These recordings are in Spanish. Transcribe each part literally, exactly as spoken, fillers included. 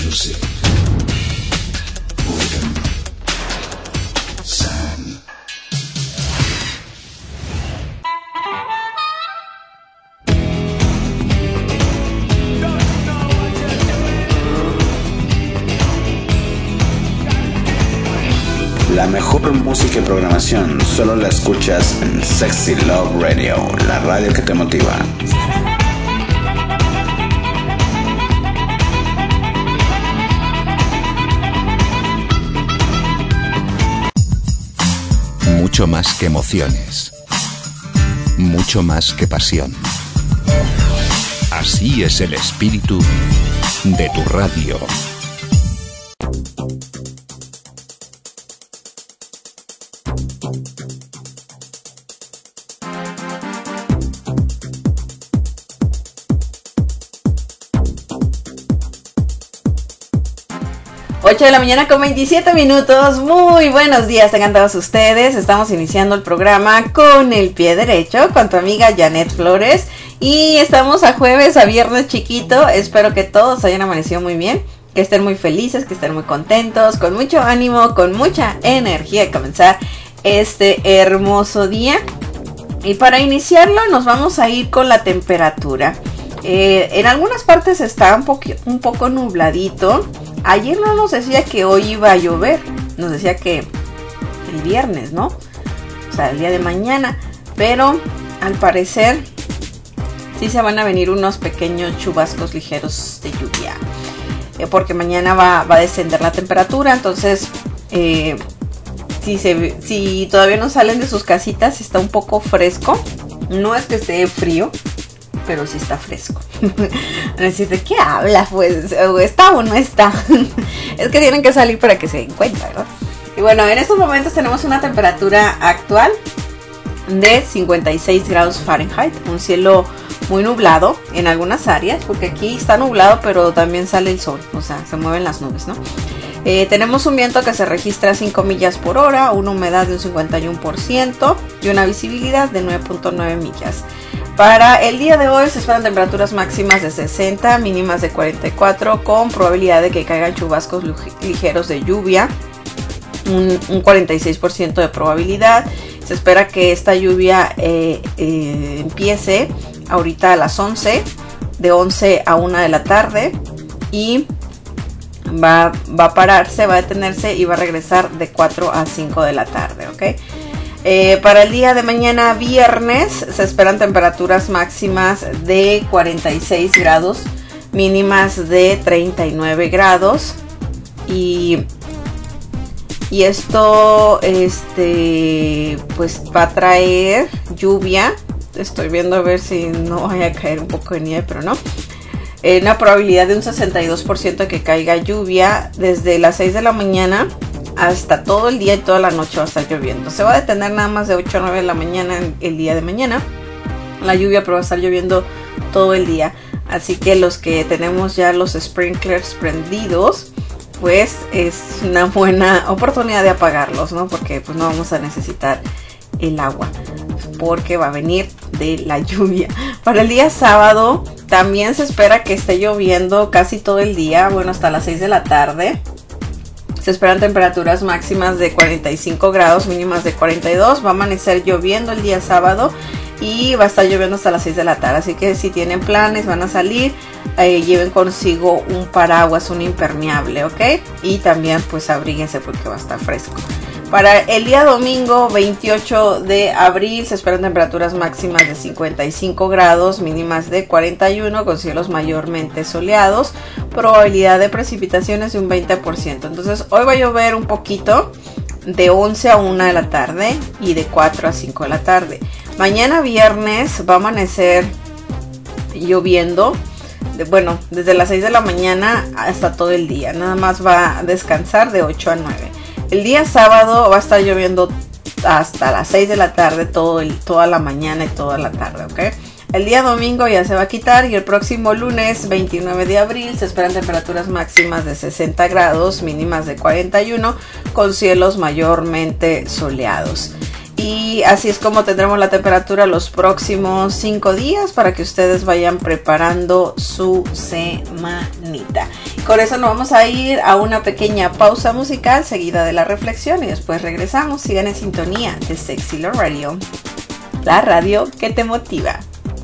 music. Boredom. Sand. La mejor música y programación solo la escuchas en Sexy Love Radio, la radio que te motiva. Mucho más que emociones, mucho más que pasión. Así es el espíritu de tu radio. ocho de la mañana con veintisiete minutos, muy buenos días tengan todos ustedes. Estamos iniciando el programa con el pie derecho, con tu amiga Janet Flores. Y estamos a jueves, a viernes chiquito. Espero que todos hayan amanecido muy bien, que estén muy felices, que estén muy contentos, con mucho ánimo, con mucha energía de comenzar este hermoso día. Y para iniciarlo nos vamos a ir con la temperatura. Eh, en algunas partes está un, poqu- un poco nubladito. Ayer no nos decía que hoy iba a llover, nos decía que el viernes, ¿no? O sea, el día de mañana. Pero al parecer sí se van a venir unos pequeños chubascos ligeros de lluvia. Eh, porque mañana va, va a descender la temperatura. Entonces, eh, si, se, si todavía no salen de sus casitas, está un poco fresco. No es que esté frío, pero sí está fresco. Decís, ¿de qué habla? Pues, ¿está o no está? Es que tienen que salir para que se den cuenta, ¿verdad? Y bueno, en estos momentos tenemos una temperatura actual de cincuenta y seis grados Fahrenheit. Un cielo muy nublado en algunas áreas, porque aquí está nublado, pero también sale el sol. O sea, se mueven las nubes, ¿no? Eh, tenemos un viento que se registra a cinco millas por hora, una humedad de un cincuenta y uno por ciento y una visibilidad de nueve punto nueve millas. Para el día de hoy se esperan temperaturas máximas de sesenta, mínimas de cuarenta y cuatro, con probabilidad de que caigan chubascos ligeros de lluvia, un, un cuarenta y seis por ciento de probabilidad. Se espera que esta lluvia eh, eh, empiece ahorita a las once, de once a una de la tarde, y va, va a pararse, va a detenerse y va a regresar de cuatro a cinco de la tarde, ¿ok? Eh, para el día de mañana viernes se esperan temperaturas máximas de cuarenta y seis grados, mínimas de treinta y nueve grados, y, y esto este pues va a traer lluvia. Estoy viendo a ver si no vaya a caer un poco de nieve, pero no. Eh, una probabilidad de un sesenta y dos por ciento de que caiga lluvia desde las seis de la mañana hasta todo el día, y toda la noche va a estar lloviendo. Se va a detener nada más de ocho a nueve de la mañana el día de mañana la lluvia, pero va a estar lloviendo todo el día. Así que los que tenemos ya los sprinklers prendidos, pues es una buena oportunidad de apagarlos, ¿no? Porque pues no vamos a necesitar el agua, porque va a venir de la lluvia. Para el día sábado también se espera que esté lloviendo casi todo el día, bueno, hasta las seis de la tarde. Se esperan temperaturas máximas de cuarenta y cinco grados, mínimas de cuarenta y dos. Va a amanecer lloviendo el día sábado y va a estar lloviendo hasta las seis de la tarde. Así que si tienen planes, van a salir, eh, lleven consigo un paraguas, un impermeable, ¿ok? Y también pues abríguense porque va a estar fresco. Para el día domingo veintiocho de abril se esperan temperaturas máximas de cincuenta y cinco grados, mínimas de cuarenta y uno, con cielos mayormente soleados, probabilidad de precipitaciones de un veinte por ciento. Entonces hoy va a llover un poquito de once a una de la tarde y de cuatro a cinco de la tarde. Mañana viernes va a amanecer lloviendo, de, bueno, desde las seis de la mañana hasta todo el día. Nada más va a descansar de ocho a nueve. El día sábado va a estar lloviendo hasta las seis de la tarde, todo el, toda la mañana y toda la tarde, ¿ok? El día domingo ya se va a quitar, y el próximo lunes veintinueve de abril se esperan temperaturas máximas de sesenta grados, mínimas de cuarenta y uno, con cielos mayormente soleados. Y así es como tendremos la temperatura los próximos cinco días para que ustedes vayan preparando su semanita. Con eso nos vamos a ir a una pequeña pausa musical seguida de la reflexión y después regresamos. Sigan en sintonía de Sexy Love Radio, la radio que te motiva.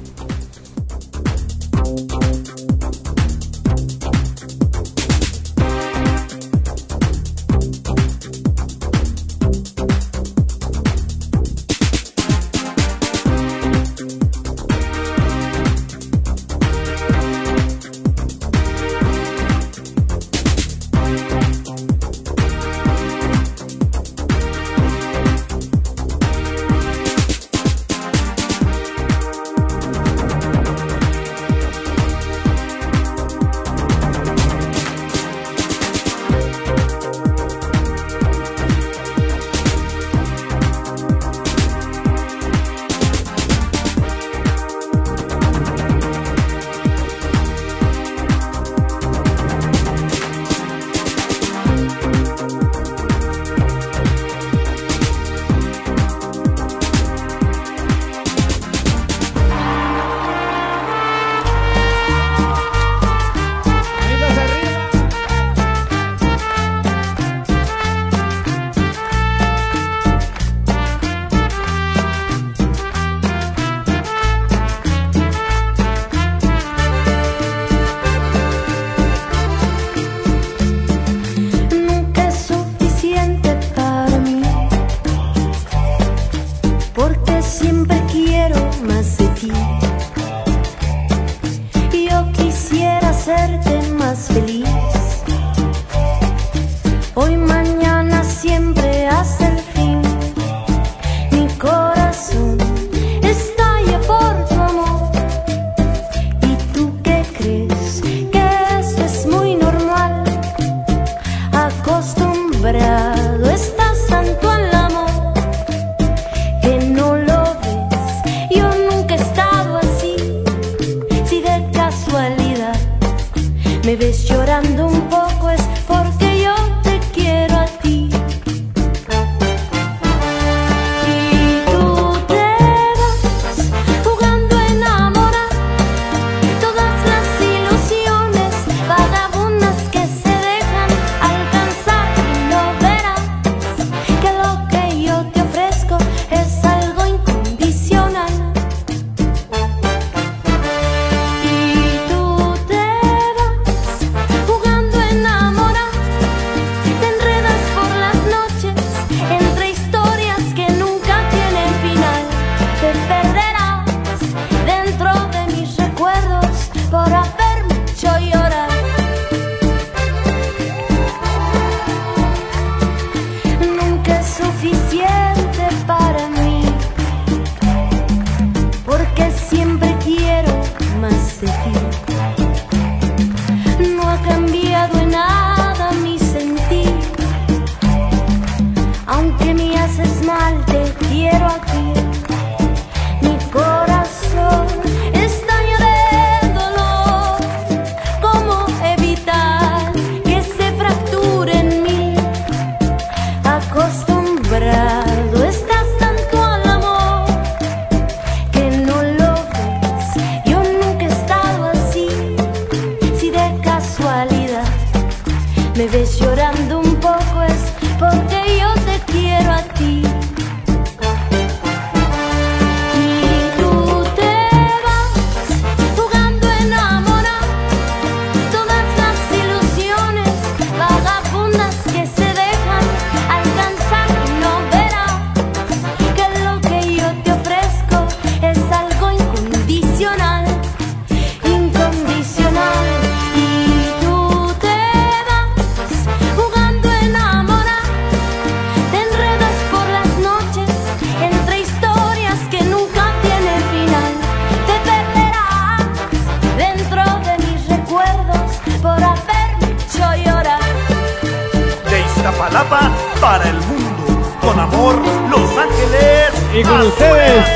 Para el mundo, con amor, Los Ángeles. Y con ustedes,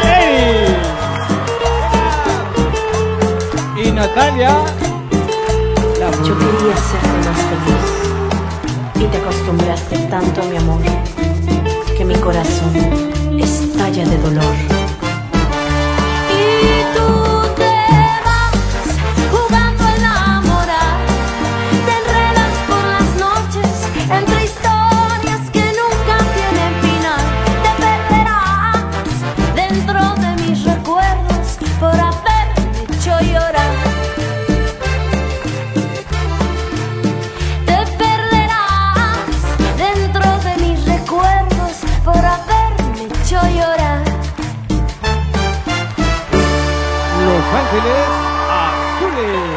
Eri y Natalia. Yo quería serte más feliz y te acostumbraste tanto a mi amor que mi corazón estalla de dolor. Ángeles Azules.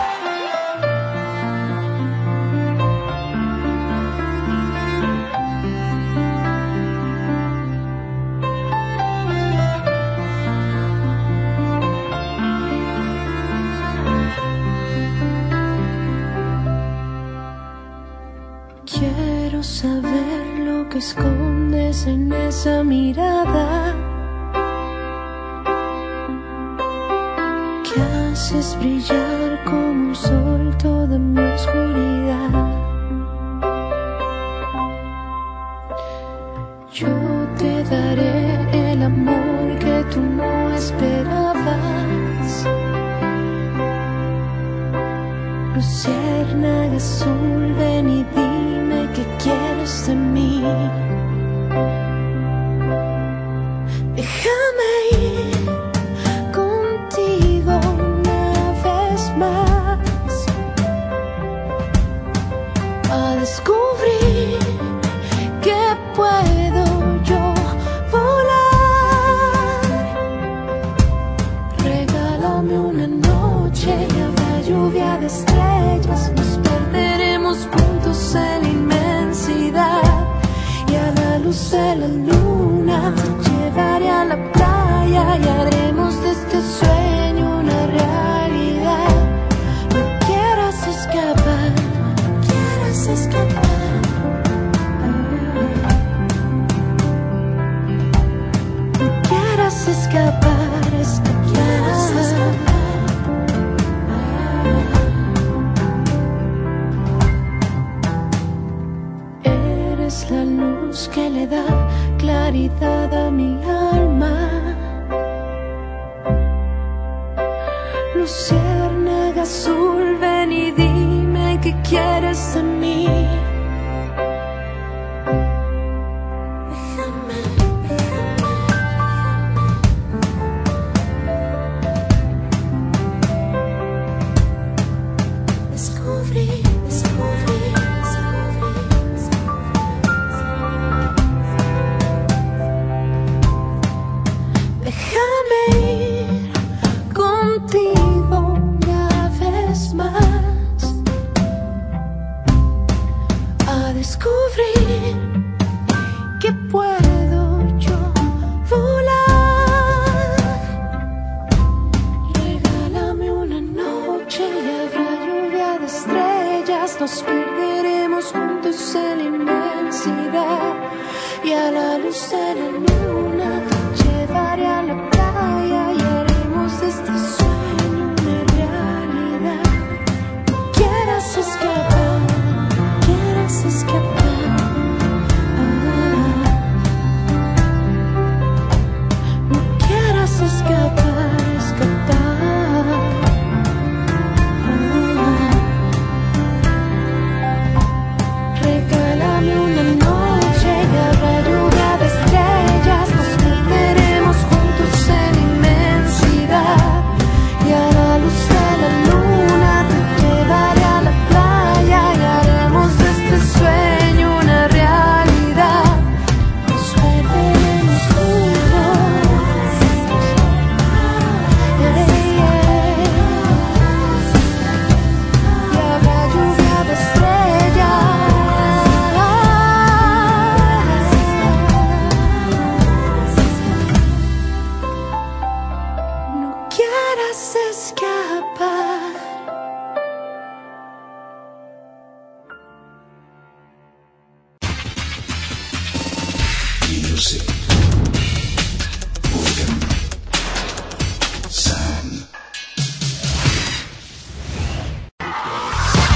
Quiero saber lo que escondes en esa mirada. Haces brillar como un sol toda mi oscuridad. Yo te daré el amor que tú no esperabas. Luciérnaga azul, ven y dime qué quieres de mí. Déjame ir contigo a descubrir que puedo yo volar. Regálame una noche y habrá lluvia de estrellas. Nos perderemos juntos en la inmensidad y a la luz de la luna te llevaré a la playa y haremos de este sueño una realidad. No quieras escapar, no quieras escapar. No quieras escapar, escapar. Eres la luz que le da claridad a mi alma. Luciérnaga azul, ven y dime qué quieres de mí.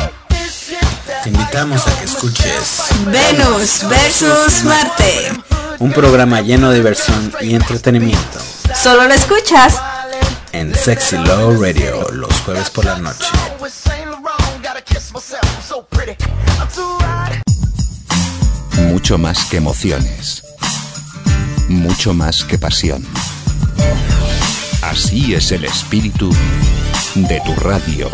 Te invitamos a que escuches Venus versus Marte. Un programa lleno de diversión y entretenimiento. Solo lo escuchas en Sexy Love Radio los jueves por la noche. Mucho más que emociones. Mucho más que pasión. Así es el espíritu de tu radio.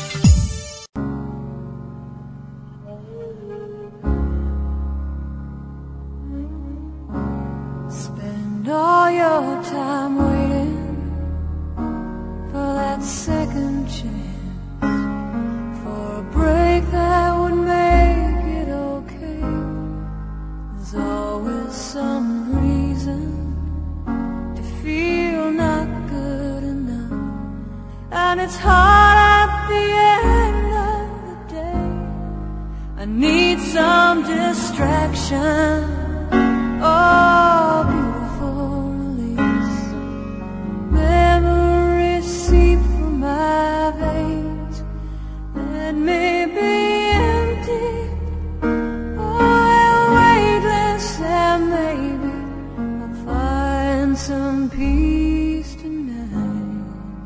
Spend all your time waiting for that second chance, for a break that would make it okay. There's always some reason to feel not good enough, and it's hard at the end of the day. I need some distraction. Oh, beautiful release. Memories seep from my veins and may be empty. Oh, they're weightless, and maybe I'll find some peace tonight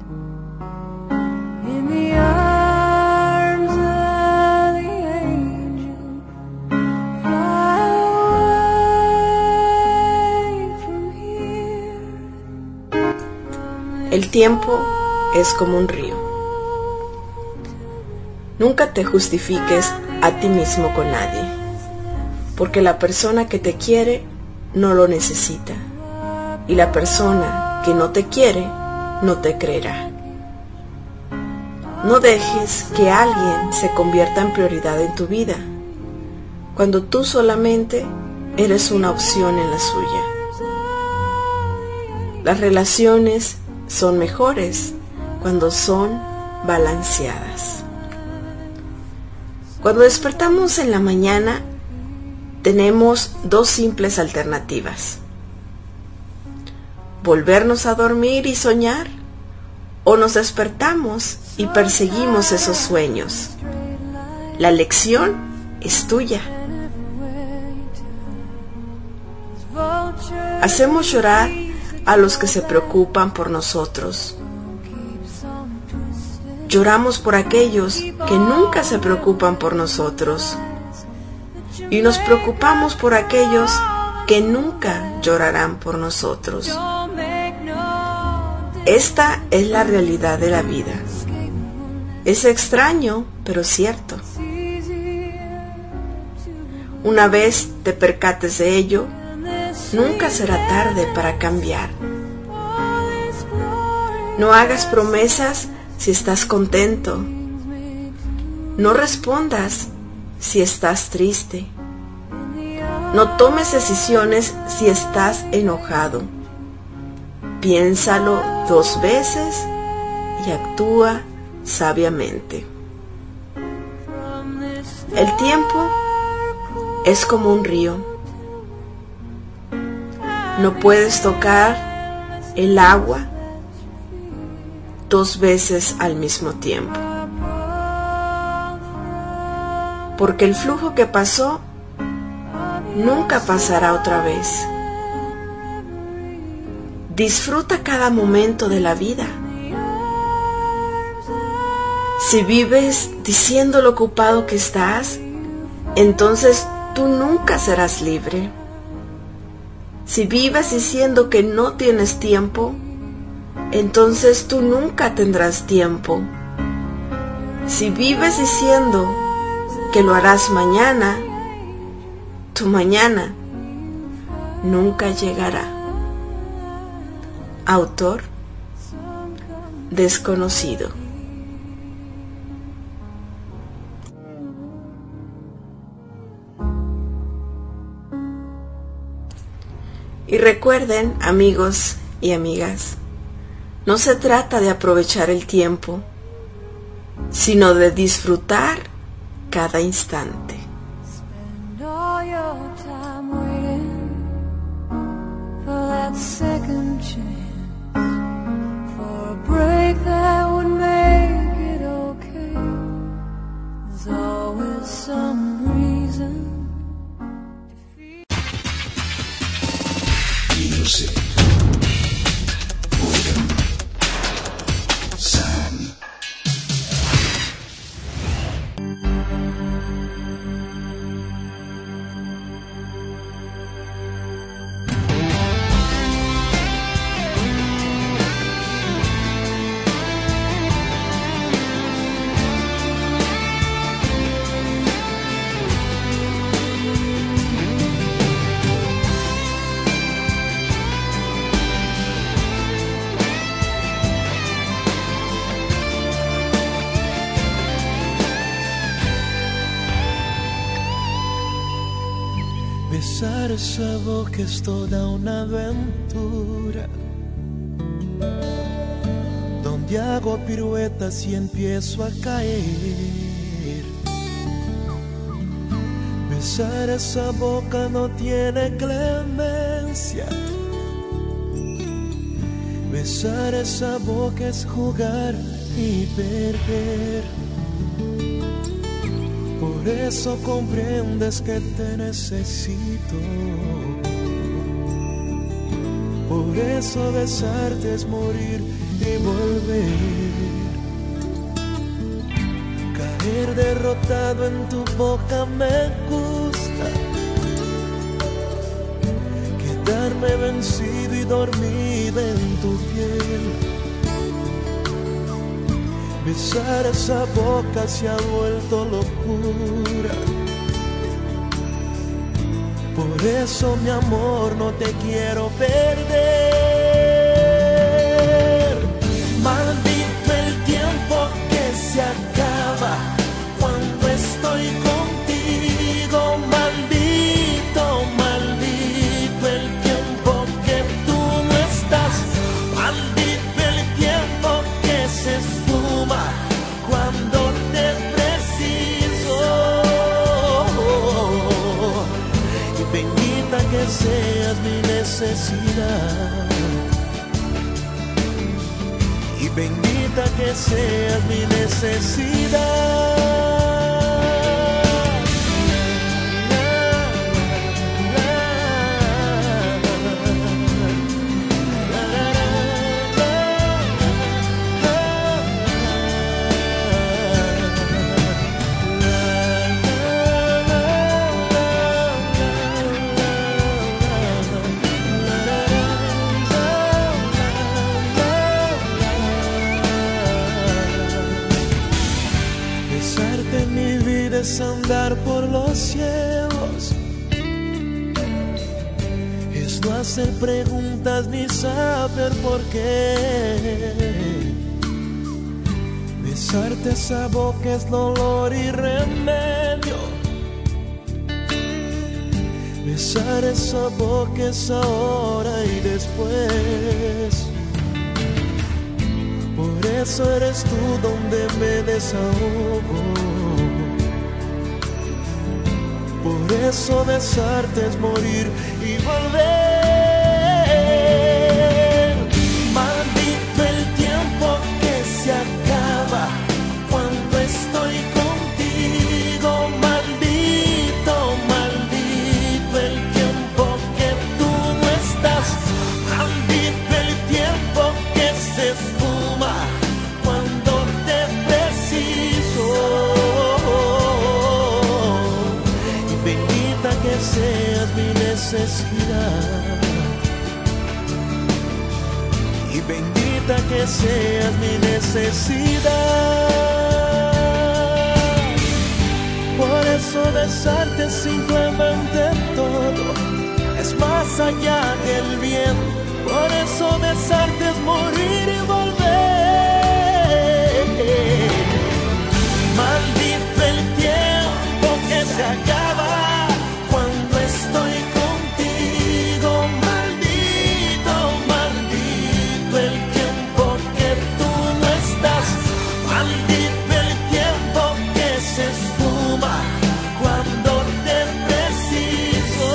in the arms of the angel. Fly away from here. El tiempo es como un río. Nunca te justifiques a ti mismo con nadie, porque la persona que te quiere no lo necesita, y la persona que no te quiere no te creerá. No dejes que alguien se convierta en prioridad en tu vida, cuando tú solamente eres una opción en la suya. Las relaciones son mejores cuando son balanceadas. Cuando despertamos en la mañana, tenemos dos simples alternativas: volvernos a dormir y soñar, o nos despertamos y perseguimos esos sueños. La elección es tuya. Hacemos llorar a los que se preocupan por nosotros. Lloramos por aquellos que nunca se preocupan por nosotros. Y nos preocupamos por aquellos que nunca llorarán por nosotros. Esta es la realidad de la vida. Es extraño, pero cierto. Una vez te percates de ello, nunca será tarde para cambiar. No hagas promesas si estás contento. No respondas si estás triste. No tomes decisiones si estás enojado. Piénsalo dos veces y actúa sabiamente. El tiempo es como un río. No puedes tocar el agua dos veces al mismo tiempo, porque el flujo que pasó nunca pasará otra vez. Disfruta cada momento de la vida. Si vives diciendo lo ocupado que estás, entonces tú nunca serás libre. Si vives diciendo que no tienes tiempo, entonces tú nunca tendrás tiempo. Si vives diciendo que lo harás mañana, tu mañana nunca llegará. Autor desconocido. Y recuerden, amigos y amigas, no se trata de aprovechar el tiempo, sino de disfrutar cada instante. Spend all your time waiting for that second chance, for a break that would make it okay. There's always some reason to feel. Music. Urban Sound. Besar esa boca es toda una aventura, donde hago piruetas y empiezo a caer. Besar esa boca no tiene clemencia. Besar esa boca es jugar y perder. Por eso comprendes que te necesito. Por eso besarte es morir y volver. Caer derrotado en tu boca me gusta. Quedarme vencido y dormido en tu piel. Besar esa boca se ha vuelto locura. Por eso, mi amor, no te quiero perder. Maldito el tiempo que se acaba cuando estoy contigo. Maldito, maldito el tiempo que tú no estás. Maldito el tiempo que se esfuma cuando te preciso. Y bendita que seas mi necesidad. Y bendita que seas mi necesidad. Es andar por los cielos, es no hacer preguntas ni saber por qué. Besarte esa boca es dolor y remedio. Besar esa boca es ahora y después. Por eso eres tú donde me desahogo. Por eso besarte es morir y volver. Maldito el tiempo que se acaba cuando estoy contigo. Maldito, maldito el tiempo que tú no estás. Maldito el tiempo que se esfuma cuando te preciso. Que seas mi necesidad. Y bendita que seas mi necesidad. Por eso besarte es simplemente todo, es más allá del bien. Por eso besarte es morir y volver. Maldito el tiempo que se acaba cuando estoy contigo. Maldito, maldito el tiempo que tú no estás. Maldito el tiempo que se esfuma cuando te preciso.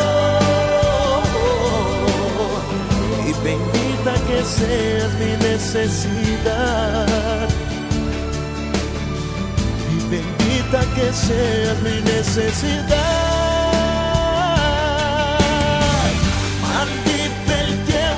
Y bendita que seas mi necesidad. Y bendita que seas mi necesidad. Maldito el tiempo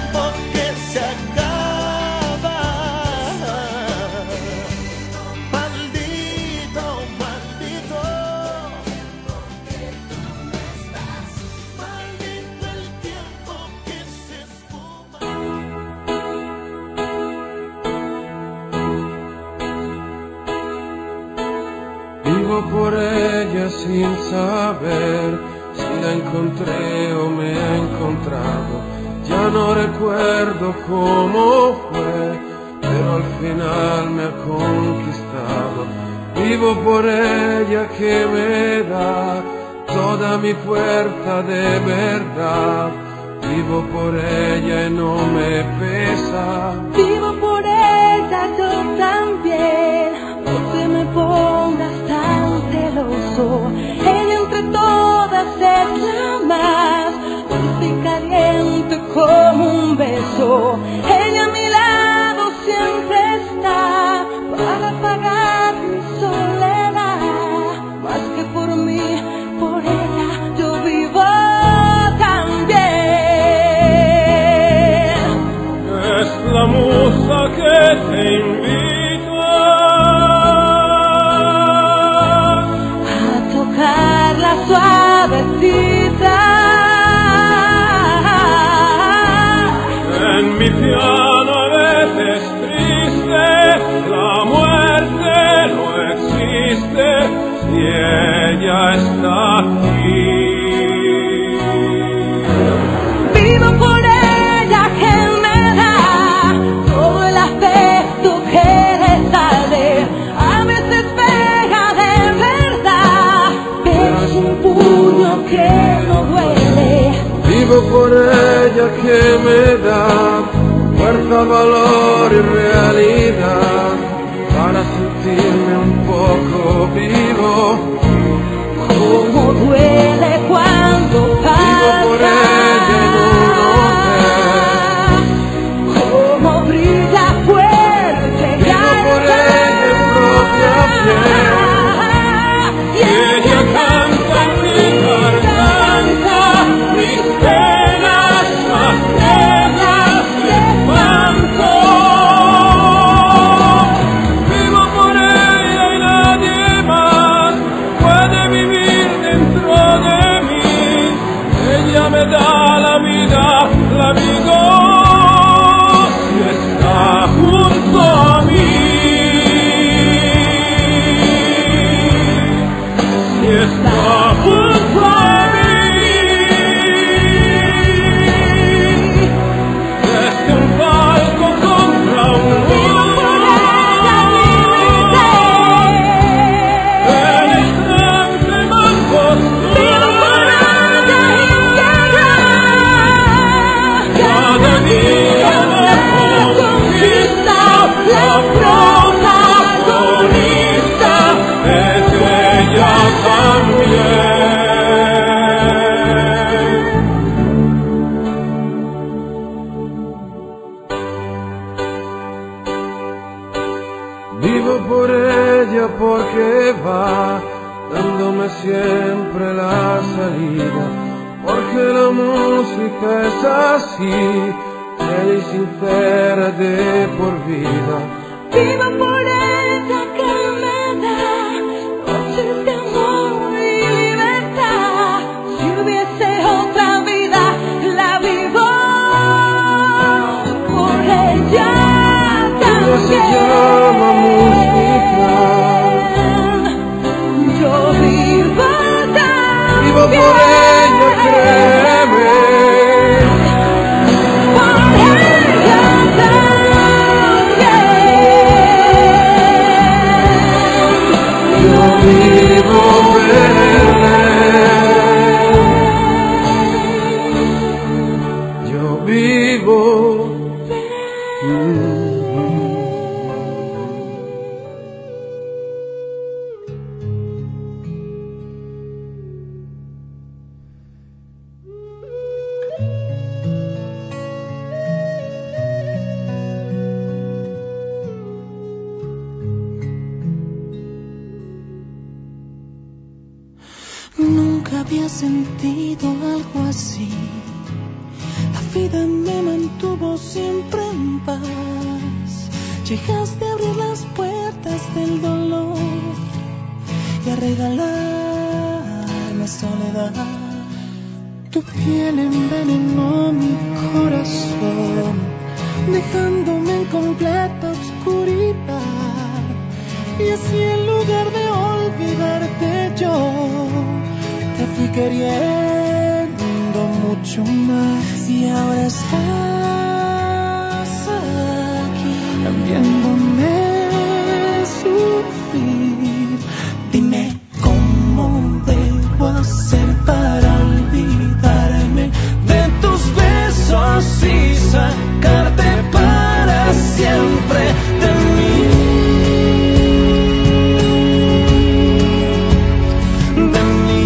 Vivo por ella sin saber si la encontré o me ha encontrado. Ya no recuerdo cómo fue, pero al final me ha conquistado. Vivo por ella que me da toda mi fuerza de verdad. Vivo por ella y no me pesa. Vivo por ella yo también, no te me pongas tan celoso. Ella entre todas es la más dulce y caliente como un beso. Ella a mi lado siempre está para apagar mi soledad. Más que por mí, por ella yo vivo también. Es la musa que te invita a tocarla suavecita. En mi piano a veces triste, la muerte no existe si ella está aquí. Vivo por ella que me da todo el afecto que le sale. A veces pega de verdad, pero es un puño que no duele. Vivo por ella que me da fuerza, valor y realidad para sentirme un poco vivo. Como duele cuando pasa. Vivo por ella en un hotel. Como brilla fuerte. Vivo por ella en propia piel. Y ella canta en mi garganta mis penas más negras de espanto. Vivo por ella y nadie más puede vivir dentro de mí. Ella me da la vida, la vida si está junto a mí. Si está junto a mí. Desde un palco contra un muro, el instante más cada día me conquista, la protagonista es ella también. Vivo por ella porque va dándome siempre la salida, porque la música es así, bella y sincera de por vida. Vivo por ella que me da noches de amor y libertad. Si hubiese otra vida, la vivo por ella también. Ella se llama música. Yo vivo también. Vivo por ella, créeme. Por ella también. Yo vivo verle. Yo vivo. Nunca había sentido algo así. La vida me mantuvo siempre en paz. Llegaste a abrir las puertas del dolor y a regalarme soledad. Tu piel envenenó mi corazón, dejándome en completa oscuridad. Y así en lugar de olvidar queriendo mucho más. Y ahora estás aquí viéndome sufrir. Dime cómo debo hacer para olvidarme de tus besos y sacarte para siempre de mí. De mí.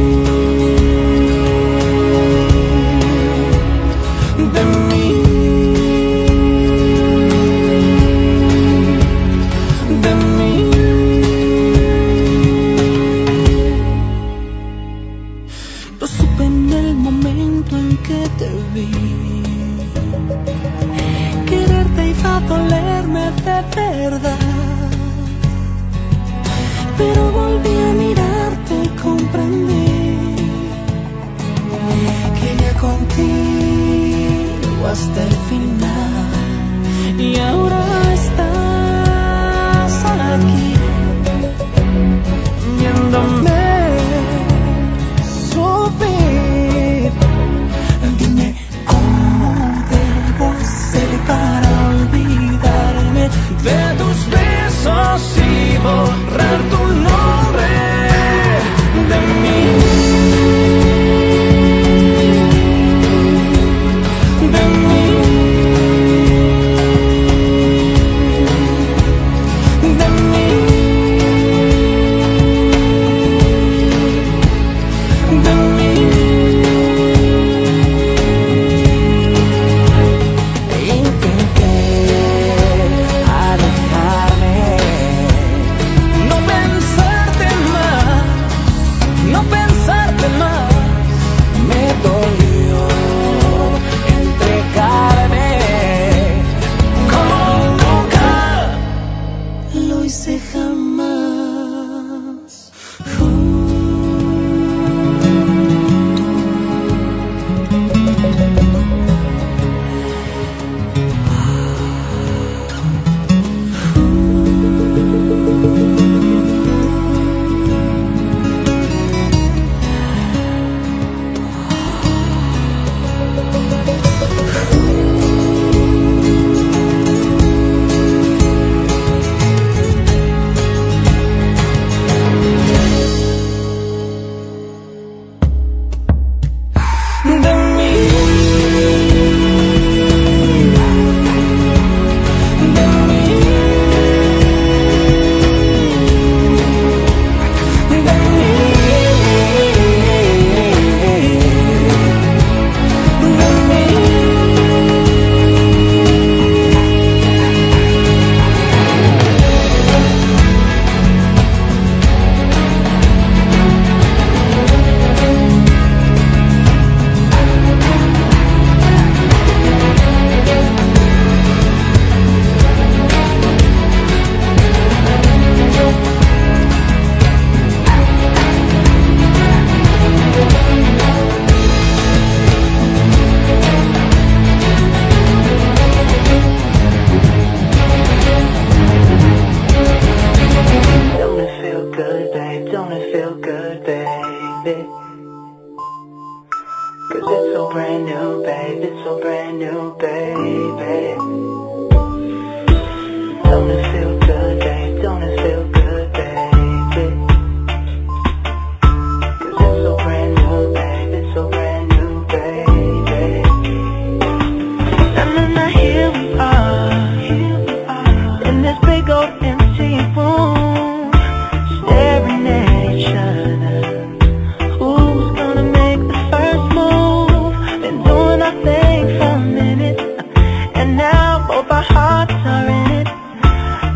De mí. De mí. Lo supe en el momento en que te vi. Quererte iba a dolerme de verdad, pero volví a mirarte y comprendí que iría contigo hasta el final. Y ahora estás aquí viéndome sufrir. Dime cómo debo hacer para olvidarme de tus besos y borrar tu nombre de mí. De mí. De mí. De mí. Intenté alejarme, no pensarte más, no pensarte más. Me dolió entregarme como nunca lo hice jamás. De mí. De mí. De mí. Don't it feel good, babe? Don't it feel good, baby? 'Cause it's so brand new, babe. It's so brand new, baby. Don't it feel good, babe? Don't it feel good, baby? 'Cause it's so brand new, babe. It's so brand new, baby. And then here we are, in this big old empty room, staring at each other. Who's gonna make the first move? Been doing our thing for a minute, and now both our hearts are in it.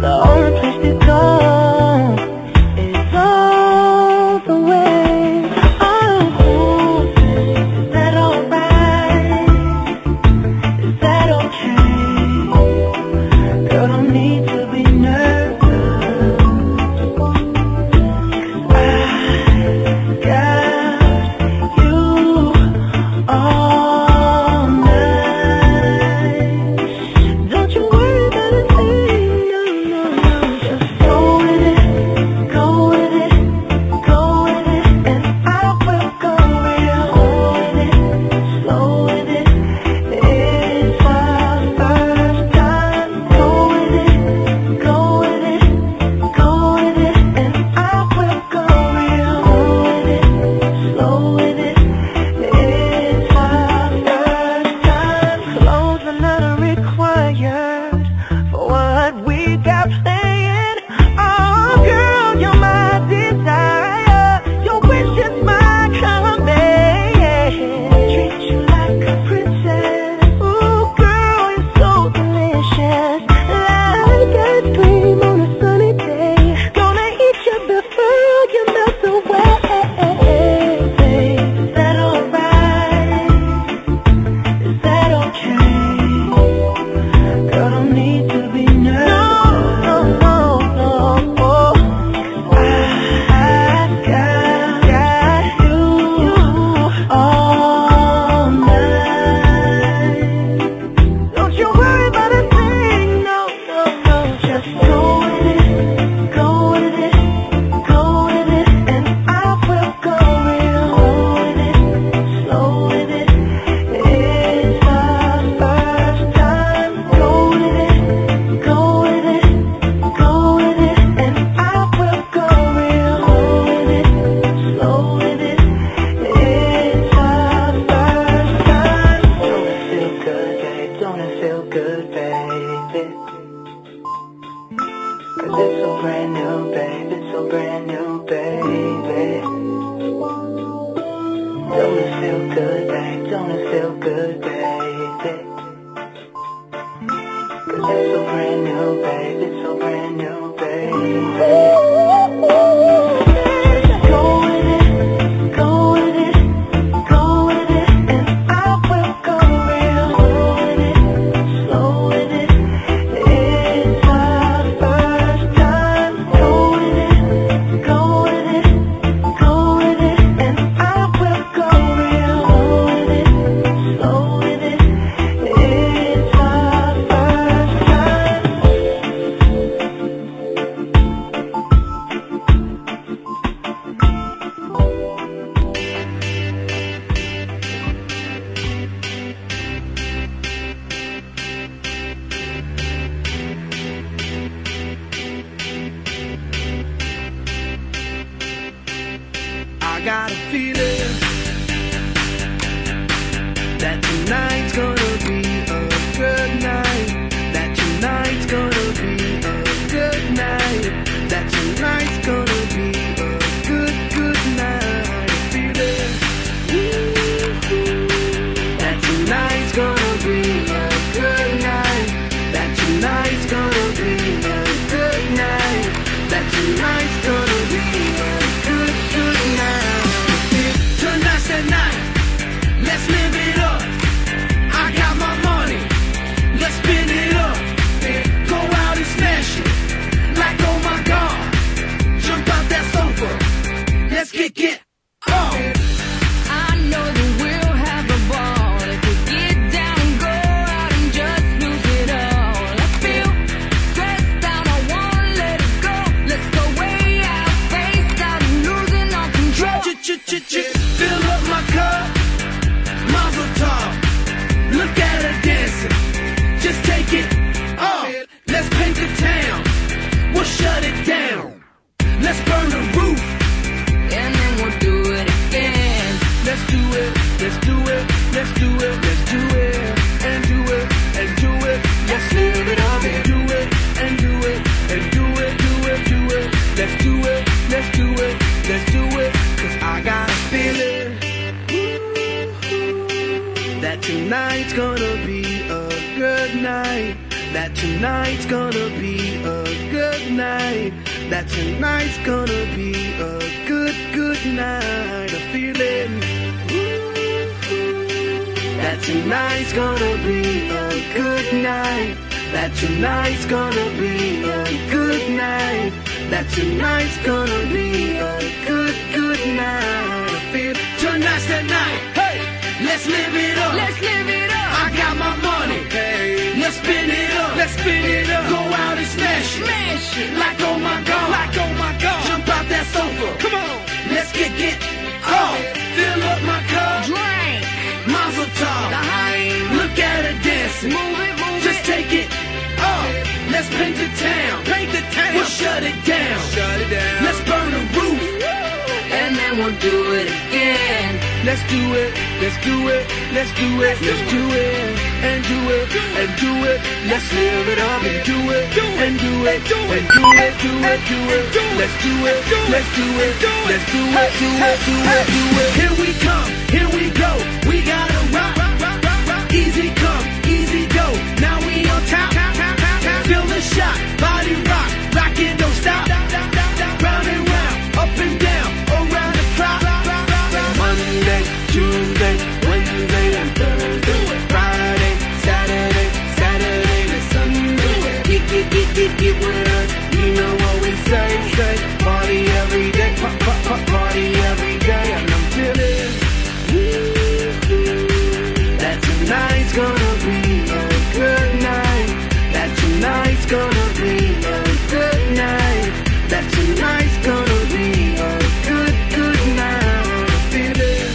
got a feeling that tonight's gonna be a good night. That tonight's gonna be a good night. That tonight's gonna be a good, good night. A feeling that tonight's gonna be a good night. That tonight's gonna be a good night. That tonight's gonna be a good, good night. Tonight's the night. Let's live it up. I got my money. Let's spin it up. Go out and smash it. Like oh my God. Jump out that sofa. Let's get get on. I know that we'll have a ball if we get down and go out and just lose it all. I feel stressed out, I wanna let it go. Let's go way out, face out, and losing all control. Fill up my cup, Mazel tov. Look at her dancing, just take it off. Let's paint the town, we'll shut it down. Let's burn the roof, And then we'll do it again. let's do it, let's do it, let's do it, let's do it, and do it, and do it. Let's live it up and do it, and do it, and do it, do it, do it. Let's do it, let's do it, let's do it. Cause I got a feeling that tonight's gonna be a good night. That tonight's gonna be a good night. That tonight's gonna be a good, good night. A feeling that tonight's gonna be a good night. That tonight's gonna be a good night. That tonight's gonna be a good, good night. I feel tonight's the night. Hey, let's live it up. Let's live it up. I got my money. Hey, let's spin it up. Let's spin it up. Go out and smash it. Smash it. Like oh my God. Like oh my God. Jump out that sofa. Come on. Let's get get on. Fill up my cup. Drink. Mazel tov. L'chaim. Look at her dancing. Move it, move Just it. take it off. Let's paint the town. Paint the town. We'll shut it down. Shut it down. Let's burn the roof. And then we'll do it again. Let's do it. Let's do it. Let's do it. Let's do it. And do it. And do it. Let's live it up and do it. And do it. And do it. Do it. Do it. Let's do it. Let's do it. Let's do it. Do it. Do it. Do it. Here we come. Here we go. We gotta rock. Easy come. Easy go. Now we on top. Feel the shot. Body rock. Rock it. Don't stop. Round and round. Up and down. Around the clock. Monday, Tuesday, Wednesday, and Thursday. Friday, Saturday, Saturday to Sunday. Get, get, get, get, get with us. You know what we say, say. Party every day, pop, pop, pop, party every day. And I'm feeling that tonight's gonna be a good night. That tonight's gonna be a good night. That tonight's gonna be a good, good night. I'm feeling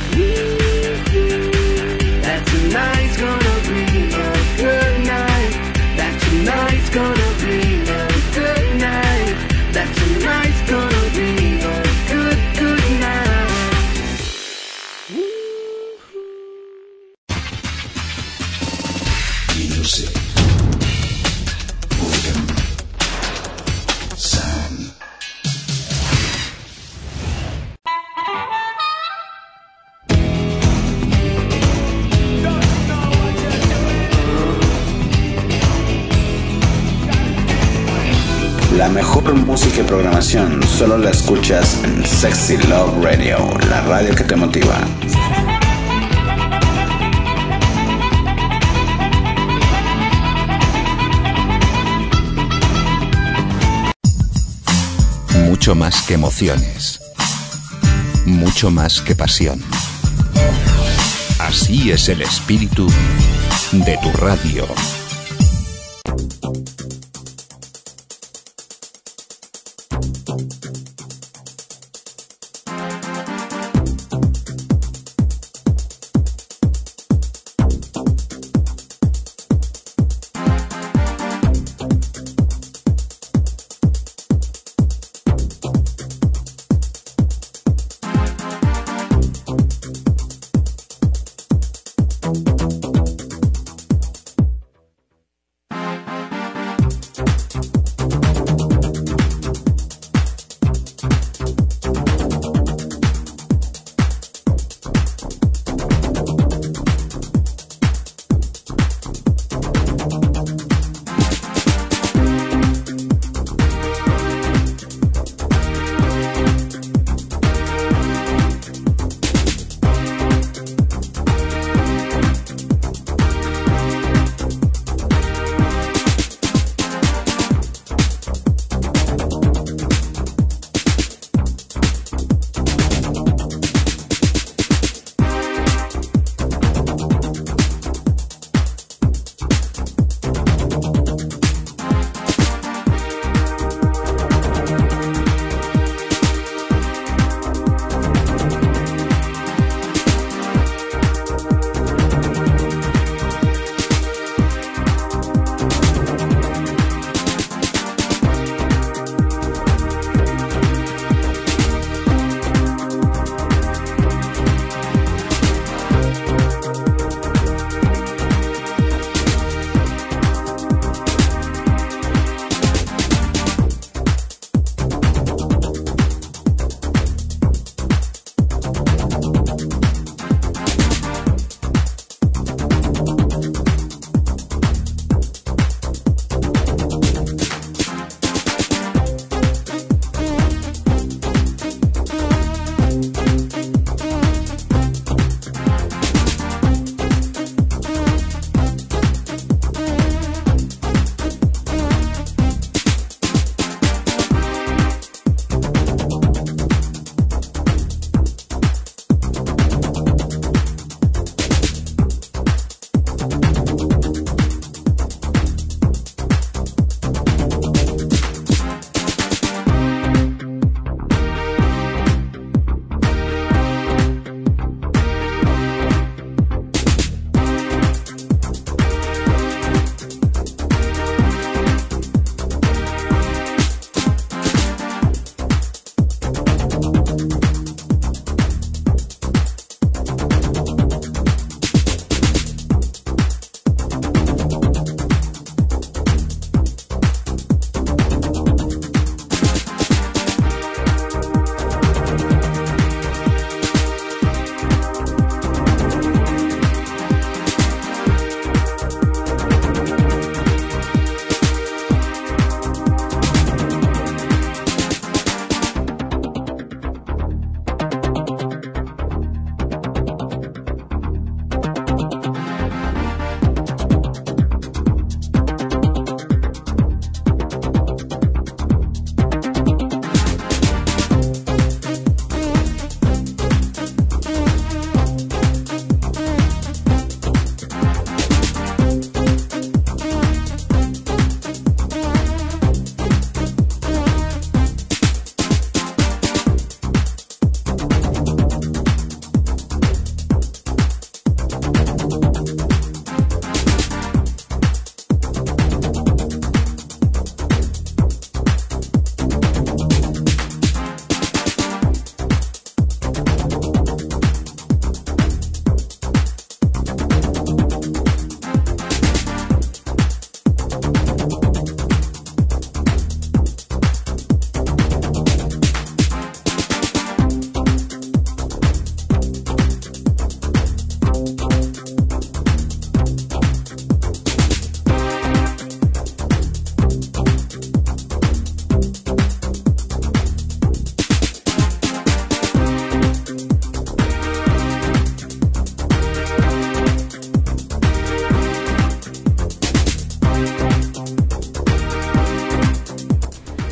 that tonight's gonna be a good night. That tonight's gonna be a good night. That tonight's gonna be a good, good night. Music. Rhythm. Sound. La mejor música y programación solo la escuchas en Sexy Love Radio, la radio que te motiva. Mucho más que emociones. Mucho más que pasión. Así es el espíritu de tu radio.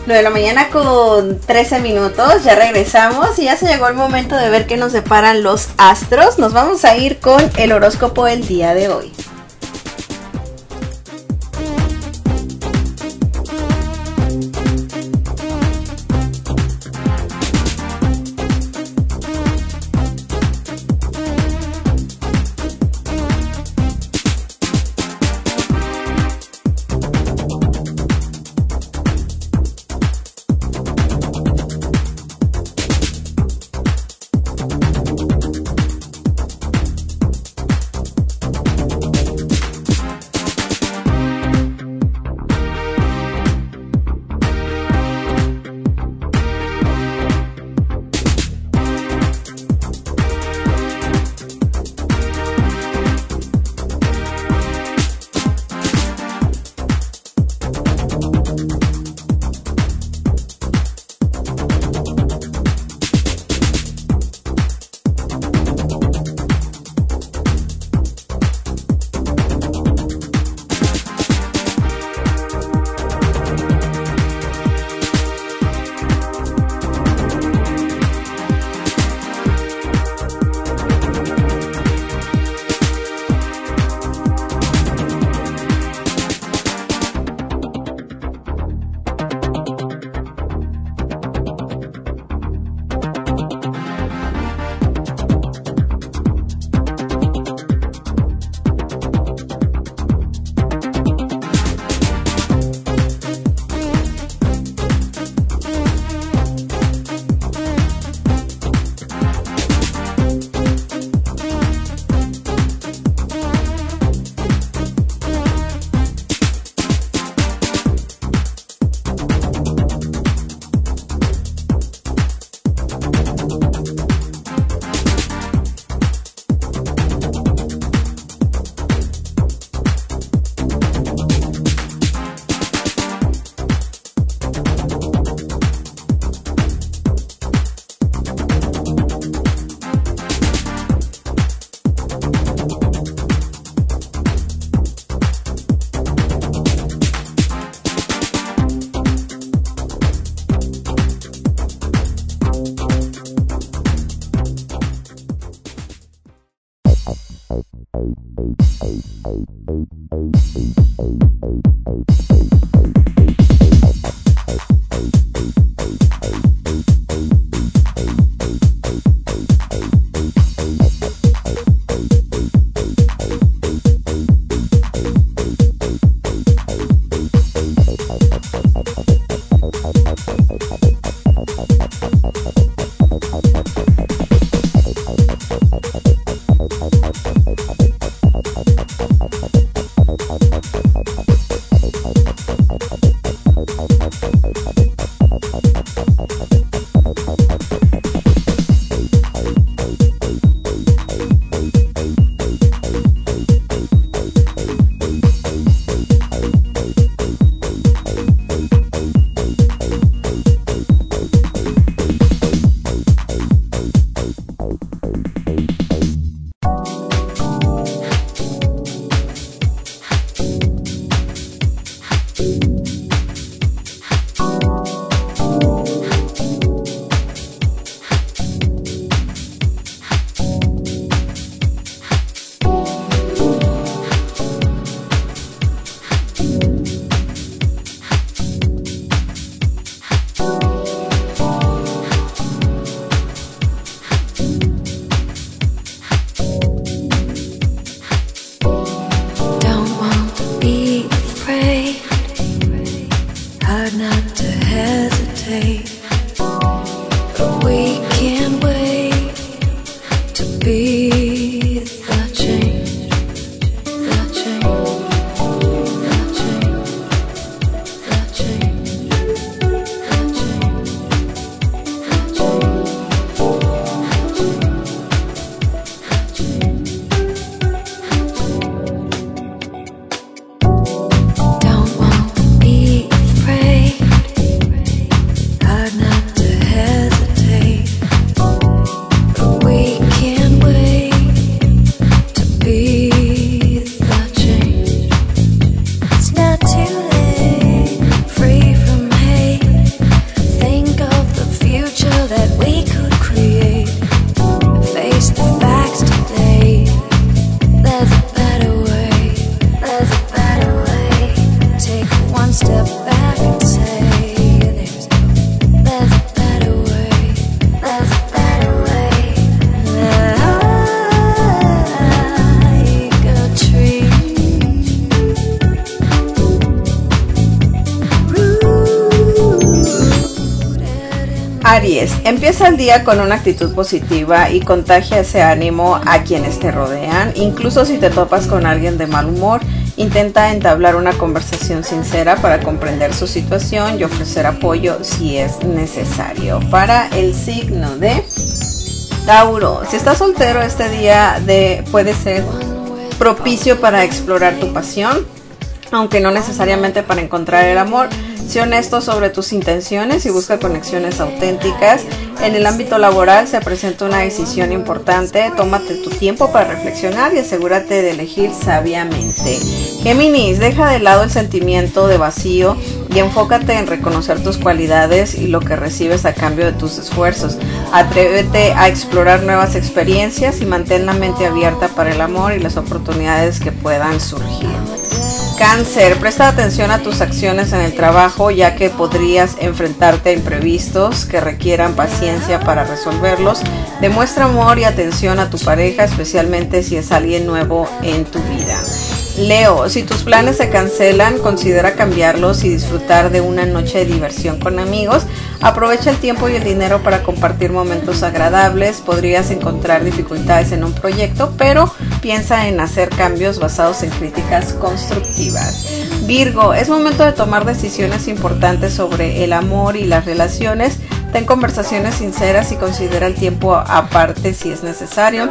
nueve de la mañana con trece minutos, ya regresamos y ya se llegó el momento de ver qué nos deparan los astros. Nos vamos a ir con el horóscopo del día de hoy. Aries, empieza el día con una actitud positiva y contagia ese ánimo a quienes te rodean. Incluso si te topas con alguien de mal humor, intenta entablar una conversación sincera para comprender su situación y ofrecer apoyo si es necesario. Para el signo de Tauro, si estás soltero, este día de, puede ser propicio para explorar tu pasión, aunque no necesariamente para encontrar el amor. Sé honesto sobre tus intenciones y busca conexiones auténticas. En el ámbito laboral se presenta una decisión importante. Tómate tu tiempo para reflexionar y asegúrate de elegir sabiamente. Géminis, deja de lado el sentimiento de vacío y enfócate en reconocer tus cualidades y lo que recibes a cambio de tus esfuerzos. Atrévete a explorar nuevas experiencias y mantén la mente abierta para el amor y las oportunidades que puedan surgir. Cáncer, presta atención a tus acciones en el trabajo, ya que podrías enfrentarte a imprevistos que requieran paciencia para resolverlos. Demuestra amor y atención a tu pareja, especialmente si es alguien nuevo en tu vida. Leo, si tus planes se cancelan, considera cambiarlos y disfrutar de una noche de diversión con amigos. Aprovecha el tiempo y el dinero para compartir momentos agradables. Podrías encontrar dificultades en un proyecto, pero piensa en hacer cambios basados en críticas constructivas. Virgo, es momento de tomar decisiones importantes sobre el amor y las relaciones. Ten conversaciones sinceras y considera el tiempo aparte si es necesario.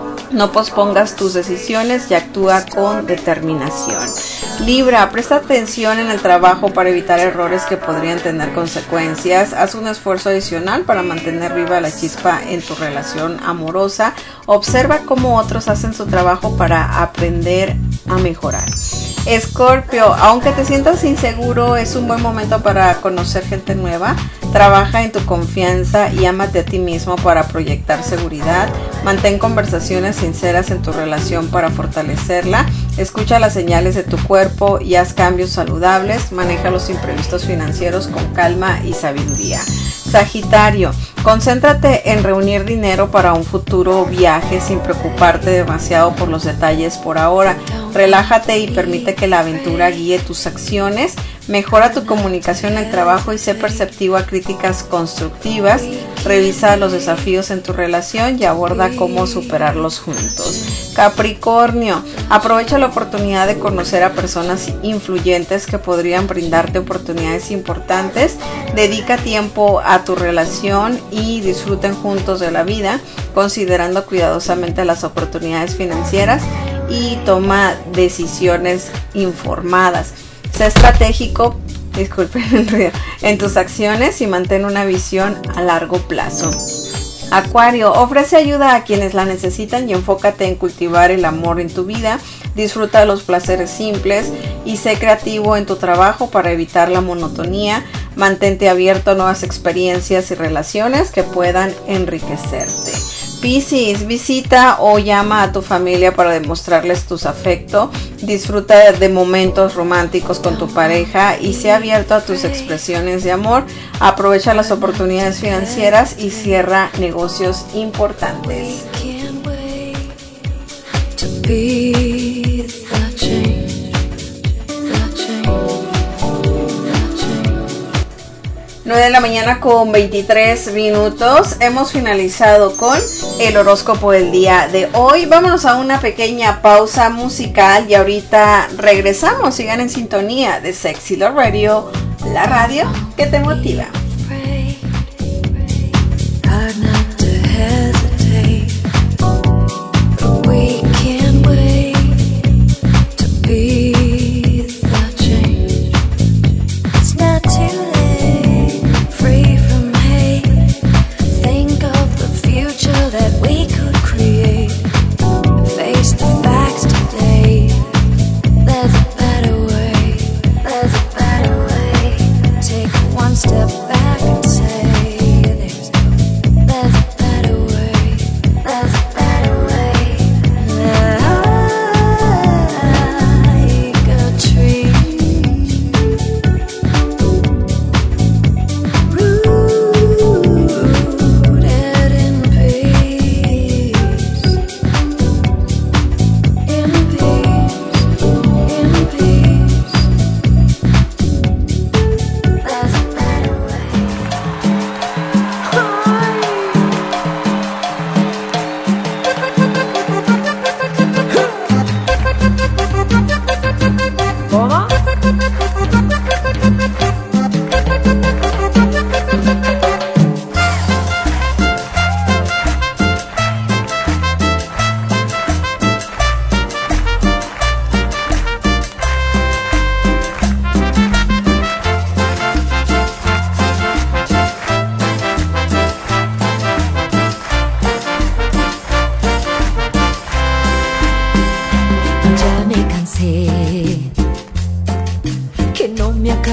No pospongas tus decisiones y actúa con determinación. Libra, presta atención en el trabajo para evitar errores que podrían tener consecuencias. Haz un esfuerzo adicional para mantener viva la chispa en tu relación amorosa. Observa cómo otros hacen su trabajo para aprender a mejorar. Escorpio, aunque te sientas inseguro, es un buen momento para conocer gente nueva. Trabaja en tu confianza y ámate a ti mismo para proyectar seguridad. Mantén conversaciones sinceras en tu relación para fortalecerla. Escucha las señales de tu cuerpo y haz cambios saludables. Maneja los imprevistos financieros con calma y sabiduría. Sagitario, concéntrate en reunir dinero para un futuro viaje sin preocuparte demasiado por los detalles por ahora. Relájate y permite que la aventura guíe tus acciones. Mejora tu comunicación en el trabajo y sé perceptivo a críticas constructivas. Revisa los desafíos en tu relación y aborda cómo superarlos juntos. Capricornio, aprovecha la oportunidad de conocer a personas influyentes que podrían brindarte oportunidades importantes. Dedica tiempo a tu relación y disfruten juntos de la vida, considerando cuidadosamente las oportunidades financieras y toma decisiones informadas. Sé estratégico, disculpen, en tus acciones y mantén una visión a largo plazo. Acuario, ofrece ayuda a quienes la necesitan y enfócate en cultivar el amor en tu vida. Disfruta de los placeres simples y sé creativo en tu trabajo para evitar la monotonía. Mantente abierto a nuevas experiencias y relaciones que puedan enriquecerte. Piscis, visita o llama a tu familia para demostrarles tus afectos. Disfruta de momentos románticos con tu pareja y sé abierto a tus expresiones de amor. Aprovecha las oportunidades financieras y cierra negocios importantes. nueve de la mañana con veintitrés minutos. Hemos finalizado con el horóscopo del día de hoy. Vámonos a una pequeña pausa musical y ahorita regresamos. Sigan en sintonía de Sexy Love Radio, la radio que te motiva. Step back.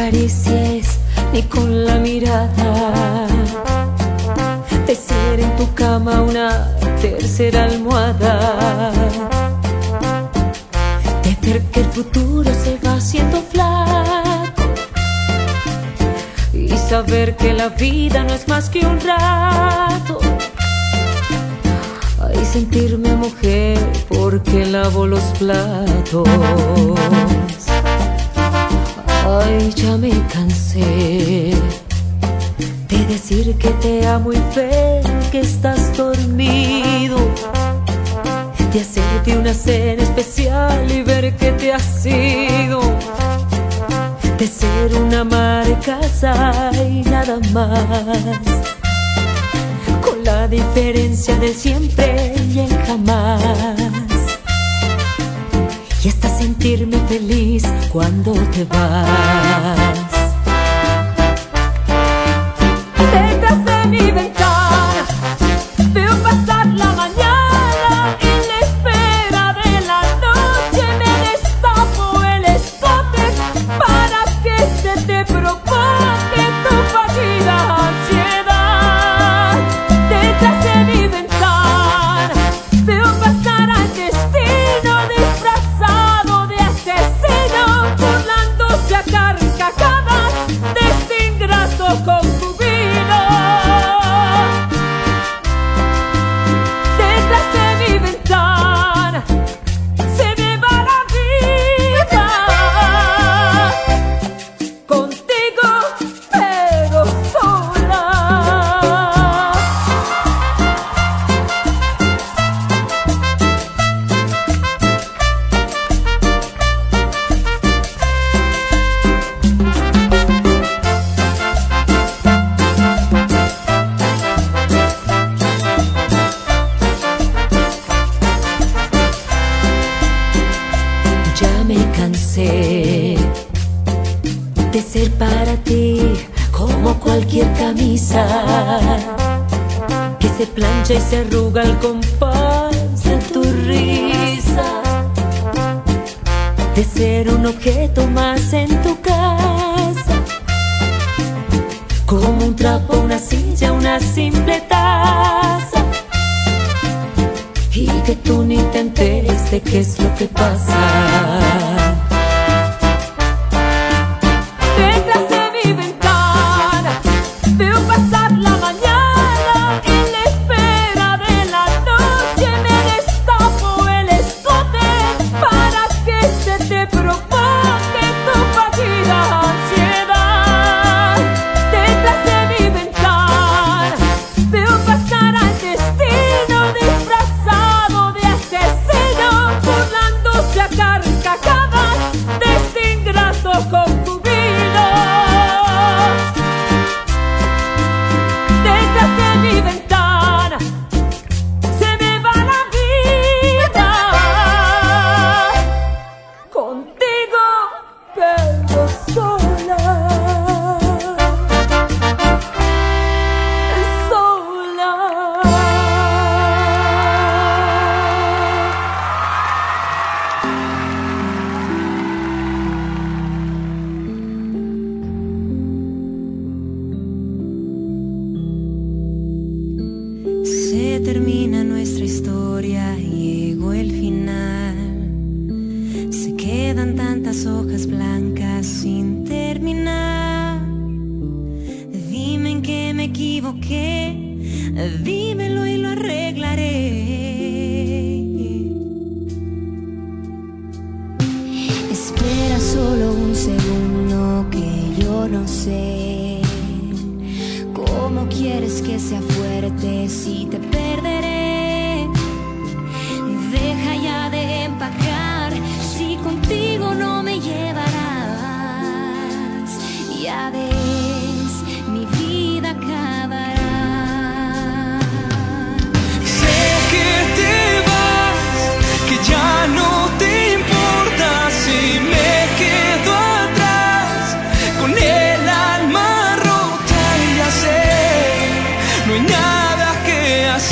acaricies ni con la mirada. De ser en tu cama una tercera almohada. De ver que el futuro se va haciendo flaco. Y saber que la vida no es más que un rato. Ay, sentirme mujer porque lavo los platos. Ay, ya me cansé de decir que te amo y ver que estás dormido. De hacerte una cena especial y ver que te has ido. De ser una ama de casa y nada más. Con la diferencia del siempre y el jamás. Y hasta sentirme feliz cuando te vas. Detrás de mi ventana veo pasar la mañana. En la espera de la noche me destapo el escote para que se te provoque tu fallida ansiedad. Detrás de mi ventana veo pasar al destino disfrazado de asesino, burlándose a carcajadas de este ingrato concubino. Detrás de mi ventana se me va la vida, contigo pero sola. Ya me cansé de ser para ti como cualquier camisa que se plancha y se arruga al compás de tu risa. De ser un objeto más en tu casa, como un trapo, una silla, una simple taza. Y que tú ni te enteres de qué es lo que pasa. Detrás de mi ventana veo pasar la mañana. En la espera de la noche me destapo el escote para que se te provoque tu fallida ansiedad. Detrás de mi ventana veo pasar al destino disfrazado de asesino, burlándose a carcajadas de este ingrato concubino. Detrás de mi ventana se me va la vida, contigo pero sola. Sola. Se termina nuestra historia, llegó el final. Se quedan tantas hojas blancas sin terminar. Dime en qué me equivoqué, dímelo y lo arreglaré. Espera solo un segundo que yo no sé cómo quieres que sea fuerte si te perderé. Deja ya de empacar si contigo no me llevarás. Ya ves, mi vida acabará. Sé que te vas, que ya no te importa si me quedo atrás con el alma rota. Y ya sé, no hay nada que hacer.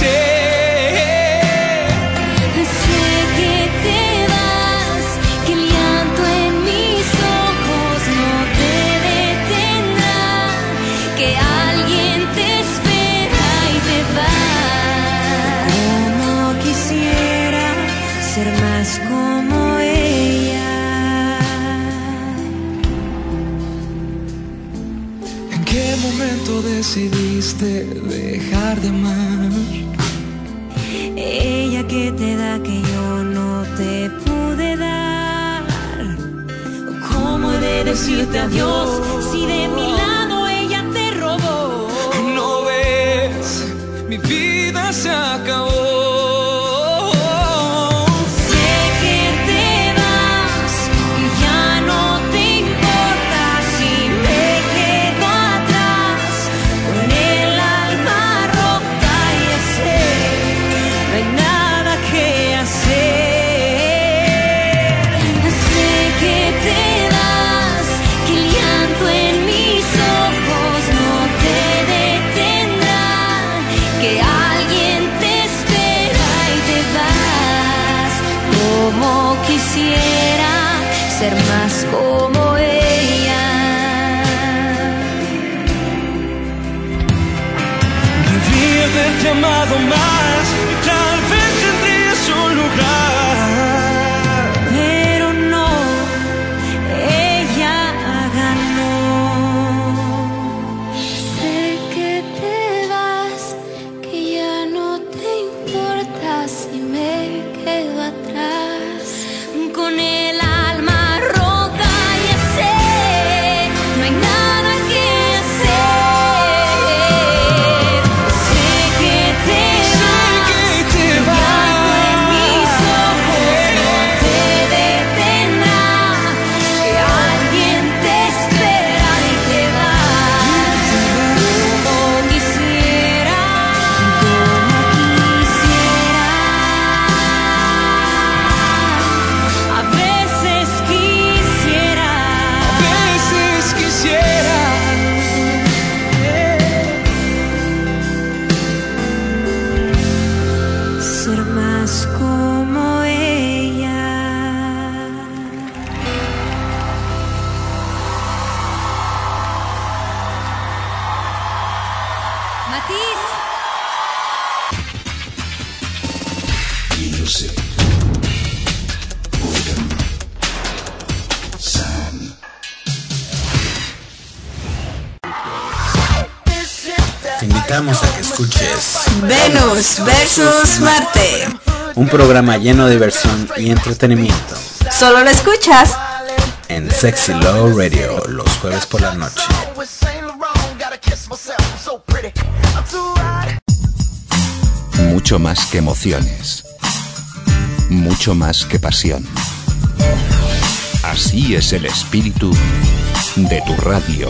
más como ella. ¿En qué momento decidiste dejar de amar? Ella que te da que yo no te pude dar. ¿Cómo he de decirte adiós si de mi lado ella te robó? No ves, mi vida se acabó. Ser más como ella. Debí haberte amado más y tal vez tendrías un lugar. Pero no, ella ganó. Sé que te vas, que ya no te importa si me quedo atrás. Con el invitamos a que escuches Venus versus Marte, un programa lleno de diversión y entretenimiento. Solo lo escuchas en Sexy Love Radio los jueves por la noche. Mucho más que emociones, mucho más que pasión. Así es el espíritu de tu radio.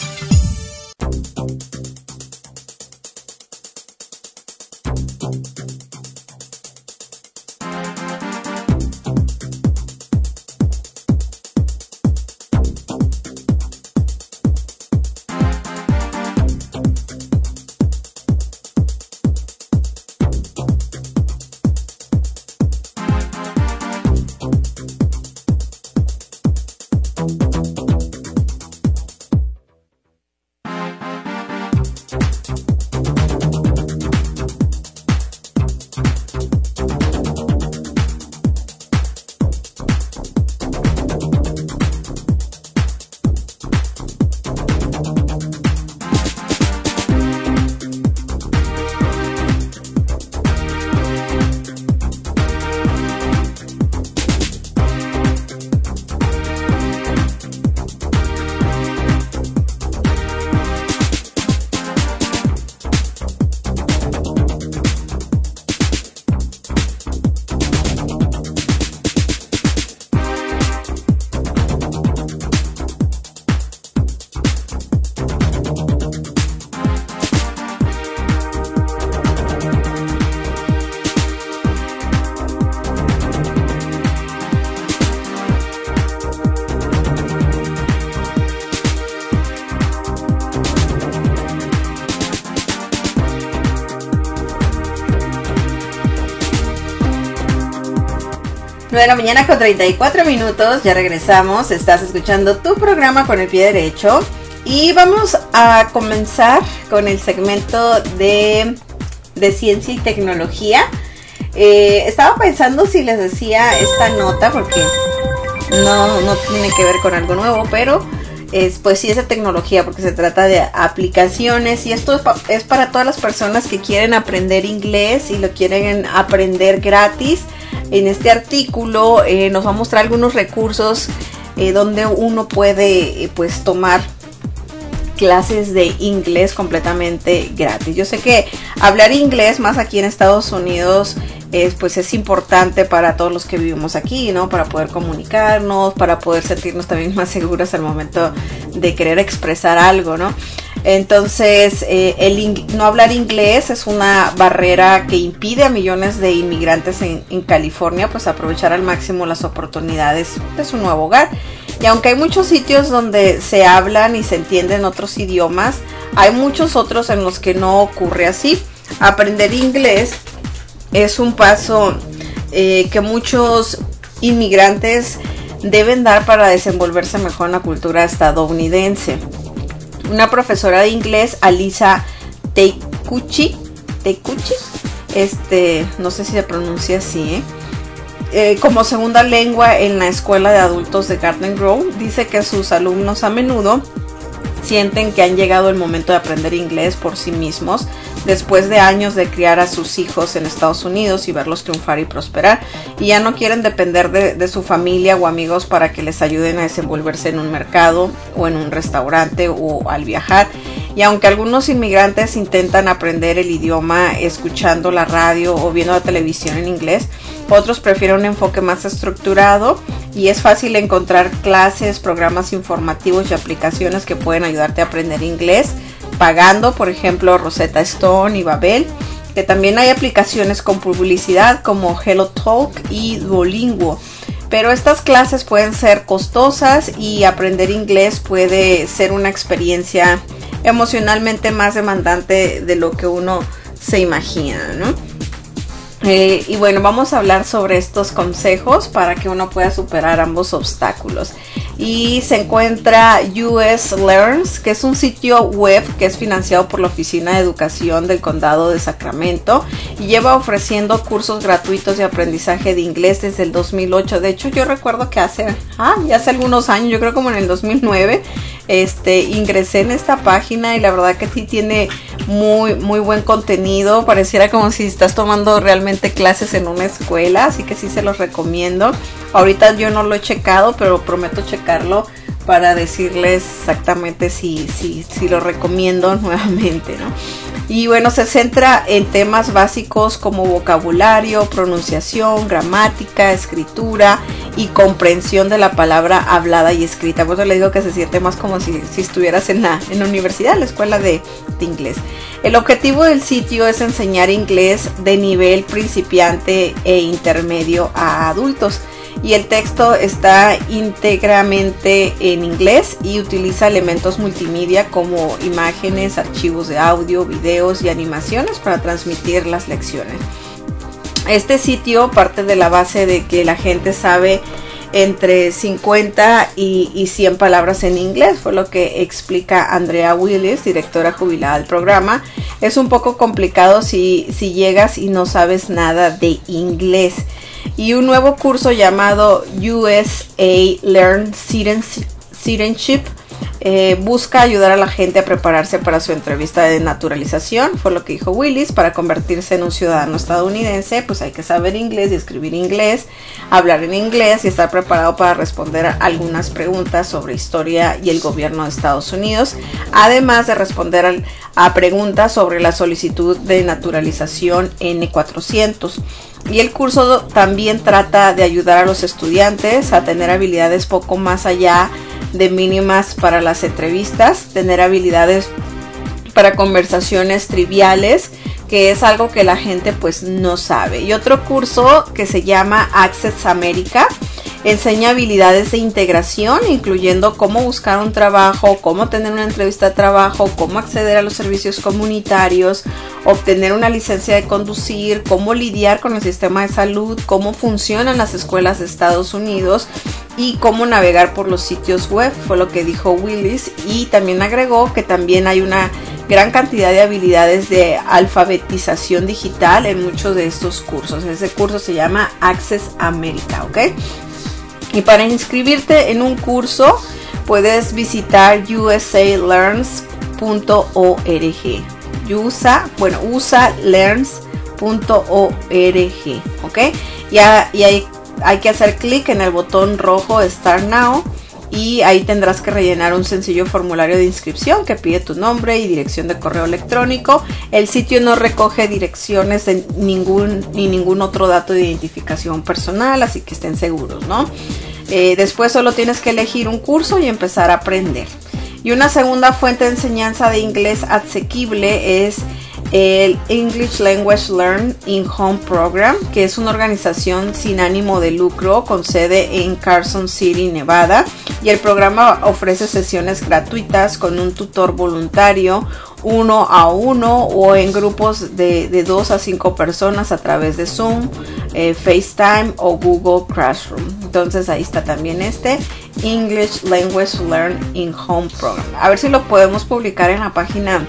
nueve de la mañana con treinta y cuatro minutos, ya regresamos, estás escuchando tu programa con el pie derecho y vamos a comenzar con el segmento de, de ciencia y tecnología. Eh, estaba pensando si les decía esta nota, porque no, no tiene que ver con algo nuevo, pero es, pues sí es de tecnología, porque se trata de aplicaciones, y esto es, pa- es para todas las personas que quieren aprender inglés y lo quieren aprender gratis. En este artículo eh, nos va a mostrar algunos recursos eh, donde uno puede eh, pues tomar clases de inglés completamente gratis. Yo sé que hablar inglés, más aquí en Estados Unidos, es, pues es importante para todos los que vivimos aquí, ¿no? Para poder comunicarnos, para poder sentirnos también más seguros al momento de querer expresar algo, ¿no? Entonces, eh, el in- no hablar inglés es una barrera que impide a millones de inmigrantes en, en California pues aprovechar al máximo las oportunidades de su nuevo hogar. Y aunque hay muchos sitios donde se hablan y se entienden otros idiomas, hay muchos otros en los que no ocurre así. Aprender inglés es un paso eh, que muchos inmigrantes deben dar para desenvolverse mejor en la cultura estadounidense. Una profesora de inglés, Alisa Teikuchi, Teikuchi, este, no sé si se pronuncia así, ¿eh? Eh, como segunda lengua en la escuela de adultos de Garden Grove, dice que sus alumnos a menudo sienten que han llegado el momento de aprender inglés por sí mismos después de años de criar a sus hijos en Estados Unidos y verlos triunfar y prosperar, y ya no quieren depender de, de su familia o amigos para que les ayuden a desenvolverse en un mercado o en un restaurante o al viajar. Y aunque algunos inmigrantes intentan aprender el idioma escuchando la radio o viendo la televisión en inglés, otros prefieren un enfoque más estructurado, y es fácil encontrar clases, programas informativos y aplicaciones que pueden ayudarte a aprender inglés pagando, por ejemplo Rosetta Stone y Babel, que también hay aplicaciones con publicidad como HelloTalk y Duolingo. Pero estas clases pueden ser costosas y aprender inglés puede ser una experiencia emocionalmente más demandante de lo que uno se imagina, ¿no? Eh, y bueno, vamos a hablar sobre estos consejos para que uno pueda superar ambos obstáculos. Y se encuentra U S Learns, que es un sitio web que es financiado por la Oficina de Educación del Condado de Sacramento y lleva ofreciendo cursos gratuitos de aprendizaje de inglés desde el dos mil ocho. De hecho, yo recuerdo que hace, ah, ya hace algunos años, yo creo como en el dos mil nueve, este, ingresé en esta página y la verdad que sí tiene muy, muy buen contenido. Pareciera como si estás tomando realmente clases en una escuela, así que sí se los recomiendo. Ahorita yo no lo he checado, pero prometo checarlo para decirles exactamente si, si, si lo recomiendo nuevamente, ¿no? Y bueno, se centra en temas básicos como vocabulario, pronunciación, gramática, escritura y comprensión de la palabra hablada y escrita. Por eso le digo que se siente más como si, si estuvieras en la, en la universidad, en la escuela de, de inglés. El objetivo del sitio es enseñar inglés de nivel principiante e intermedio a adultos. Y el texto está íntegramente en inglés y utiliza elementos multimedia como imágenes, archivos de audio, videos y animaciones para transmitir las lecciones. Este sitio parte de la base de que la gente sabe entre cincuenta y, y cien palabras en inglés, fue lo que explica Andrea Willis, directora jubilada del programa. Es un poco complicado si, si llegas y no sabes nada de inglés. Y un nuevo curso llamado U S A Learn Citizenship eh, busca ayudar a la gente a prepararse para su entrevista de naturalización, fue lo que dijo Willis. Para convertirse en un ciudadano estadounidense, pues hay que saber inglés y escribir inglés, hablar en inglés y estar preparado para responder a algunas preguntas sobre historia y el gobierno de Estados Unidos, además de responder al, a preguntas sobre la solicitud de naturalización N cuatrocientos. Y el curso también trata de ayudar a los estudiantes a tener habilidades poco más allá de mínimas para las entrevistas, tener habilidades para conversaciones triviales, que es algo que la gente pues no sabe. Y otro curso que se llama Access America Enseña habilidades de integración, incluyendo cómo buscar un trabajo, cómo tener una entrevista de trabajo, cómo acceder a los servicios comunitarios, obtener una licencia de conducir, cómo lidiar con el sistema de salud, cómo funcionan las escuelas de Estados Unidos y cómo navegar por los sitios web, fue lo que dijo Willis. Y también agregó que también hay una gran cantidad de habilidades de alfabetización digital en muchos de estos cursos. Ese curso se llama Access America, ¿ok? Y para inscribirte en un curso puedes visitar u s a learns punto org. USA, bueno, u s a learns punto org, ¿ok? Ya, y hay, hay que hacer clic en el botón rojo Start Now y ahí tendrás que rellenar un sencillo formulario de inscripción que pide tu nombre y dirección de correo electrónico. El sitio no recoge direcciones de ningún ni ningún otro dato de identificación personal, así que estén seguros, ¿no? Eh, después solo tienes que elegir un curso y empezar a aprender. Y una segunda fuente de enseñanza de inglés asequible es el English Language Learn in Home Program, que es una organización sin ánimo de lucro con sede en Carson City, Nevada, y el programa ofrece sesiones gratuitas con un tutor voluntario, uno a uno o en grupos de, de dos a cinco personas a través de Zoom, eh, FaceTime o Google Classroom. Entonces ahí está también este English Language Learn in Home Program. A ver si lo podemos publicar en la página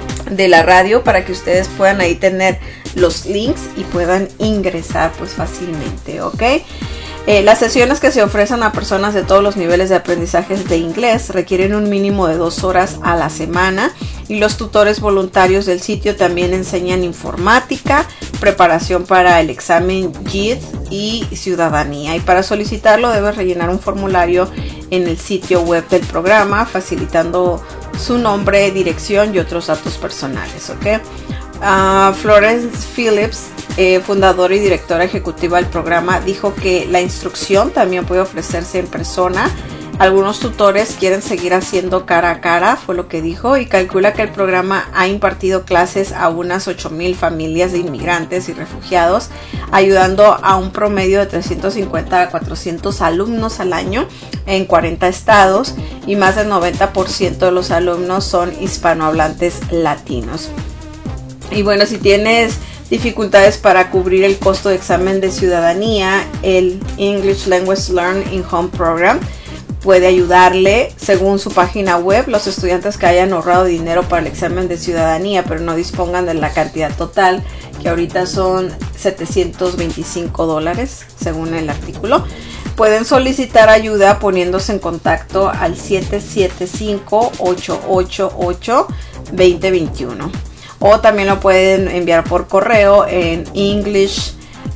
de la radio para que ustedes puedan ahí tener los links y puedan ingresar pues fácilmente, ¿ok? Eh, las sesiones que se ofrecen a personas de todos los niveles de aprendizajes de inglés requieren un mínimo de dos horas a la semana, y los tutores voluntarios del sitio también enseñan informática, preparación para el examen G I D y ciudadanía. Y para solicitarlo debes rellenar un formulario en el sitio web del programa, facilitando su nombre, dirección y otros datos personales, ¿ok? Uh, Florence Phillips, eh, fundadora y directora ejecutiva del programa, dijo que la instrucción también puede ofrecerse en persona. Algunos tutores quieren seguir haciendo cara a cara, fue lo que dijo, y calcula que el programa ha impartido clases a unas ocho mil familias de inmigrantes y refugiados, ayudando a un promedio de trescientos cincuenta a cuatrocientos alumnos al año en cuarenta estados, y más del noventa por ciento de los alumnos son hispanohablantes latinos. Y bueno, si tienes dificultades para cubrir el costo de examen de ciudadanía, el English Language Learn in Home Program puede ayudarle. Según su página web, los estudiantes que hayan ahorrado dinero para el examen de ciudadanía pero no dispongan de la cantidad total, que ahorita son setecientos veinticinco dólares según el artículo, pueden solicitar ayuda poniéndose en contacto al siete siete cinco, ocho ocho ocho, dos cero dos uno, o también lo pueden enviar por correo en english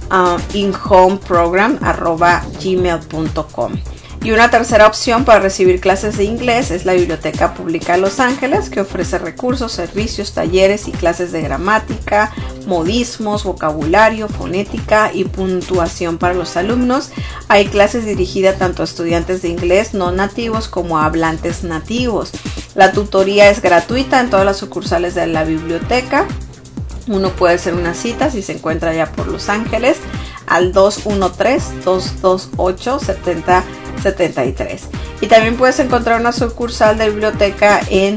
in home program arroba gmail punto com. Y una tercera opción para recibir clases de inglés es la Biblioteca Pública de Los Ángeles, que ofrece recursos, servicios, talleres y clases de gramática, modismos, vocabulario, fonética y puntuación para los alumnos. Hay clases dirigidas tanto a estudiantes de inglés no nativos como a hablantes nativos. La tutoría es gratuita en todas las sucursales de la biblioteca. Uno puede hacer una cita si se encuentra ya por Los Ángeles al dos uno tres, dos dos ocho, siete cero siete tres. Y también puedes encontrar una sucursal de biblioteca en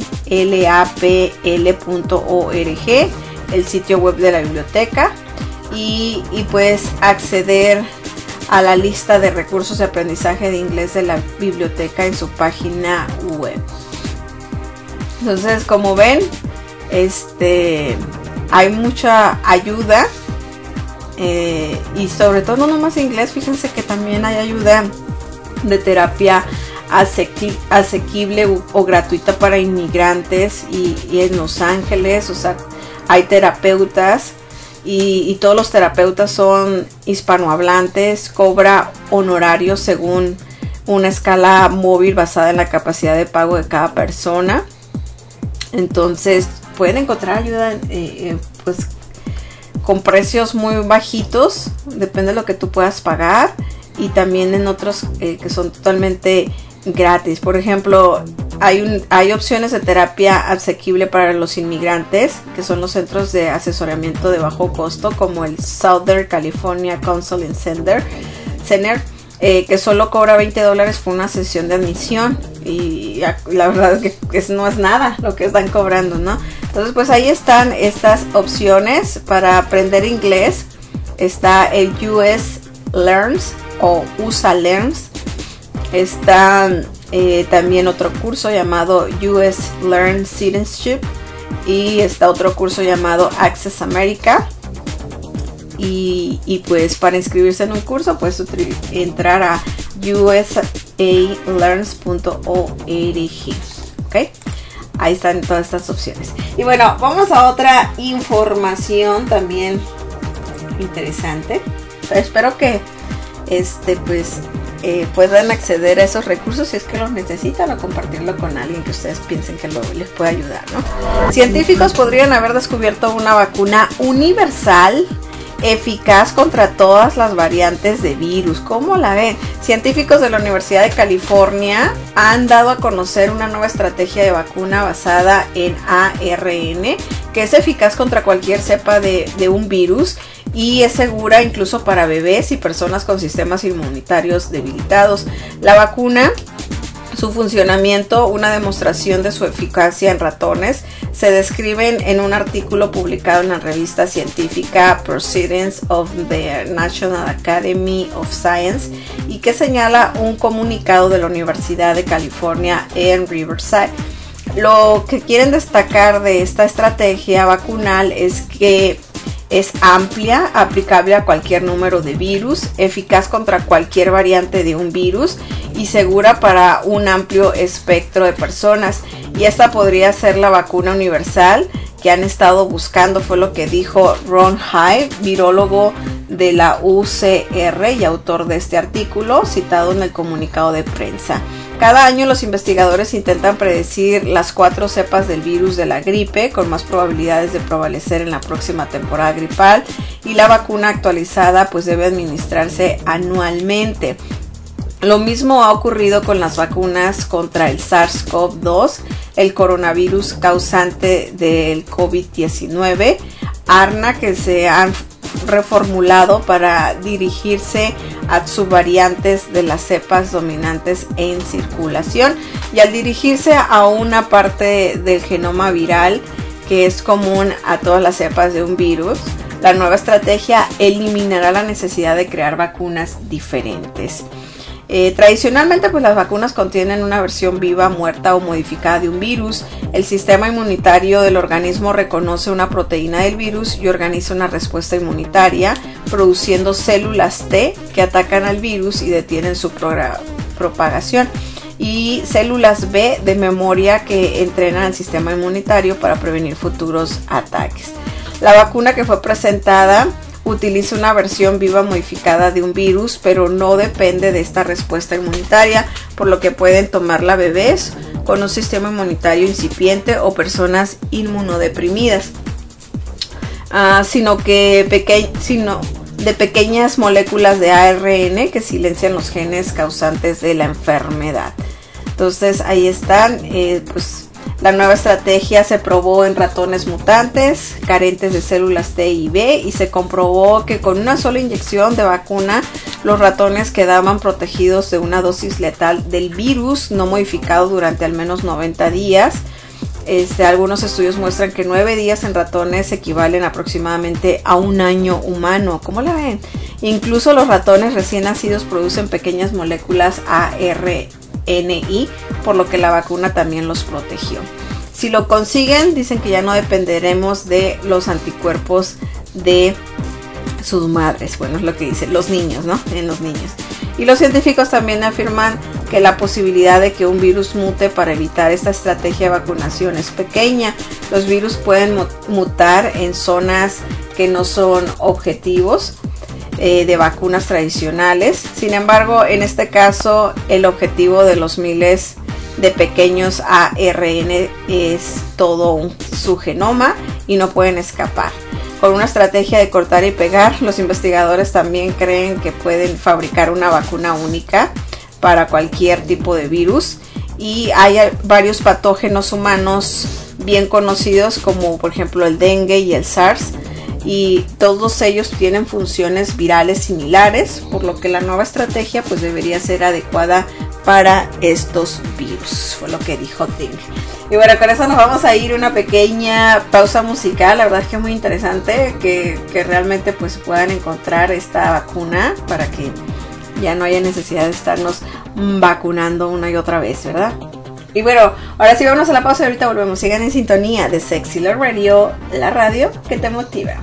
lapl punto org, el sitio web de la biblioteca, y, y puedes acceder a la lista de recursos de aprendizaje de inglés de la biblioteca en su página web. Entonces, como ven, este hay mucha ayuda, eh, y sobre todo no nomás inglés, fíjense que también hay ayuda de terapia asequi- asequible o, o gratuita para inmigrantes y, y en Los Ángeles. O sea, hay terapeutas y, y todos los terapeutas son hispanohablantes. Cobra honorarios según una escala móvil basada en la capacidad de pago de cada persona. Entonces pueden encontrar ayuda eh, eh, pues con precios muy bajitos, depende de lo que tú puedas pagar, y también en otros eh, que son totalmente gratis. Por ejemplo, hay, un, hay opciones de terapia asequible para los inmigrantes, que son los centros de asesoramiento de bajo costo, como el Southern California Counseling Center, Center eh, que solo cobra veinte dólares por una sesión de admisión. Y la verdad es que, que no es nada lo que están cobrando, ¿no? Entonces pues ahí están estas opciones para aprender inglés. Está el U S Learns o U S A Learns. Está eh, también otro curso llamado U S Learn Citizenship. Y está otro curso llamado Access America. Y, y pues para inscribirse en un curso puedes entrar a u s a learns punto org. ¿Ok? Ahí están todas estas opciones. Y bueno, vamos a otra información también interesante. Espero que este pues eh, puedan acceder a esos recursos si es que los necesitan, o compartirlo con alguien que ustedes piensen que lo, les puede ayudar, ¿no? Científicos podrían haber descubierto una vacuna universal eficaz contra todas las variantes de virus. ¿Cómo la ven? Científicos de la Universidad de California han dado a conocer una nueva estrategia de vacuna basada en A R N que es eficaz contra cualquier cepa de, de un virus y es segura incluso para bebés y personas con sistemas inmunitarios debilitados. La vacuna, su funcionamiento, una demostración de su eficacia en ratones, se describen en un artículo publicado en la revista científica Proceedings of the National Academy of Science y que señala un comunicado de la Universidad de California en Riverside. Lo que quieren destacar de esta estrategia vacunal es que es amplia, aplicable a cualquier número de virus, eficaz contra cualquier variante de un virus y segura para un amplio espectro de personas. Y esta podría ser la vacuna universal que han estado buscando, fue lo que dijo Ron Hyde, virólogo de la U C R y autor de este artículo, citado en el comunicado de prensa. Cada año los investigadores intentan predecir las cuatro cepas del virus de la gripe con más probabilidades de prevalecer en la próxima temporada gripal, y la vacuna actualizada pues debe administrarse anualmente. Lo mismo ha ocurrido con las vacunas contra el SARS CoV dos, el coronavirus causante del COVID diecinueve, A R N A, que se han reformulado para dirigirse a subvariantes de las cepas dominantes en circulación, y al dirigirse a una parte del genoma viral que es común a todas las cepas de un virus, la nueva estrategia eliminará la necesidad de crear vacunas diferentes. Eh, tradicionalmente pues las vacunas contienen una versión viva, muerta o modificada de un virus. El sistema inmunitario del organismo reconoce una proteína del virus y organiza una respuesta inmunitaria produciendo células T que atacan al virus y detienen su propagación, y células B de memoria que entrenan al sistema inmunitario para prevenir futuros ataques. La vacuna que fue presentada utiliza una versión viva modificada de un virus, pero no depende de esta respuesta inmunitaria, por lo que pueden tomarla bebés con un sistema inmunitario incipiente o personas inmunodeprimidas, uh, sino que peque- sino de pequeñas moléculas de A R N que silencian los genes causantes de la enfermedad. Entonces ahí están, eh, pues la nueva estrategia se probó en ratones mutantes, carentes de células T y B, y se comprobó que con una sola inyección de vacuna los ratones quedaban protegidos de una dosis letal del virus no modificado durante al menos noventa días. Este, algunos estudios muestran que nueve días en ratones equivalen aproximadamente a un año humano. ¿Cómo la ven? Incluso los ratones recién nacidos producen pequeñas moléculas A R N I, por lo que la vacuna también los protegió. Si lo consiguen, dicen que ya no dependeremos de los anticuerpos de sus madres. Bueno, es lo que dicen los niños, ¿no? En los niños. Y los científicos también afirman que la posibilidad de que un virus mute para evitar esta estrategia de vacunación es pequeña. Los virus pueden mutar en zonas que no son objetivos eh, de vacunas tradicionales. Sin embargo, en este caso, el objetivo de los miles de pequeños A R N es todo un, su genoma, y no pueden escapar. Con una estrategia de cortar y pegar, los investigadores también creen que pueden fabricar una vacuna única para cualquier tipo de virus, y hay varios patógenos humanos bien conocidos, como por ejemplo el dengue y el SARS, y todos ellos tienen funciones virales similares, por lo que la nueva estrategia pues debería ser adecuada para estos virus, fue lo que dijo Ting. Y bueno, con eso nos vamos a ir una pequeña pausa musical. La verdad es que es muy interesante que, que realmente pues puedan encontrar esta vacuna para que ya no haya necesidad de estarnos vacunando una y otra vez, ¿verdad? Y bueno, ahora sí vámonos a la pausa y ahorita volvemos. Sigan en sintonía de Sexy Love Radio, la radio que te motiva.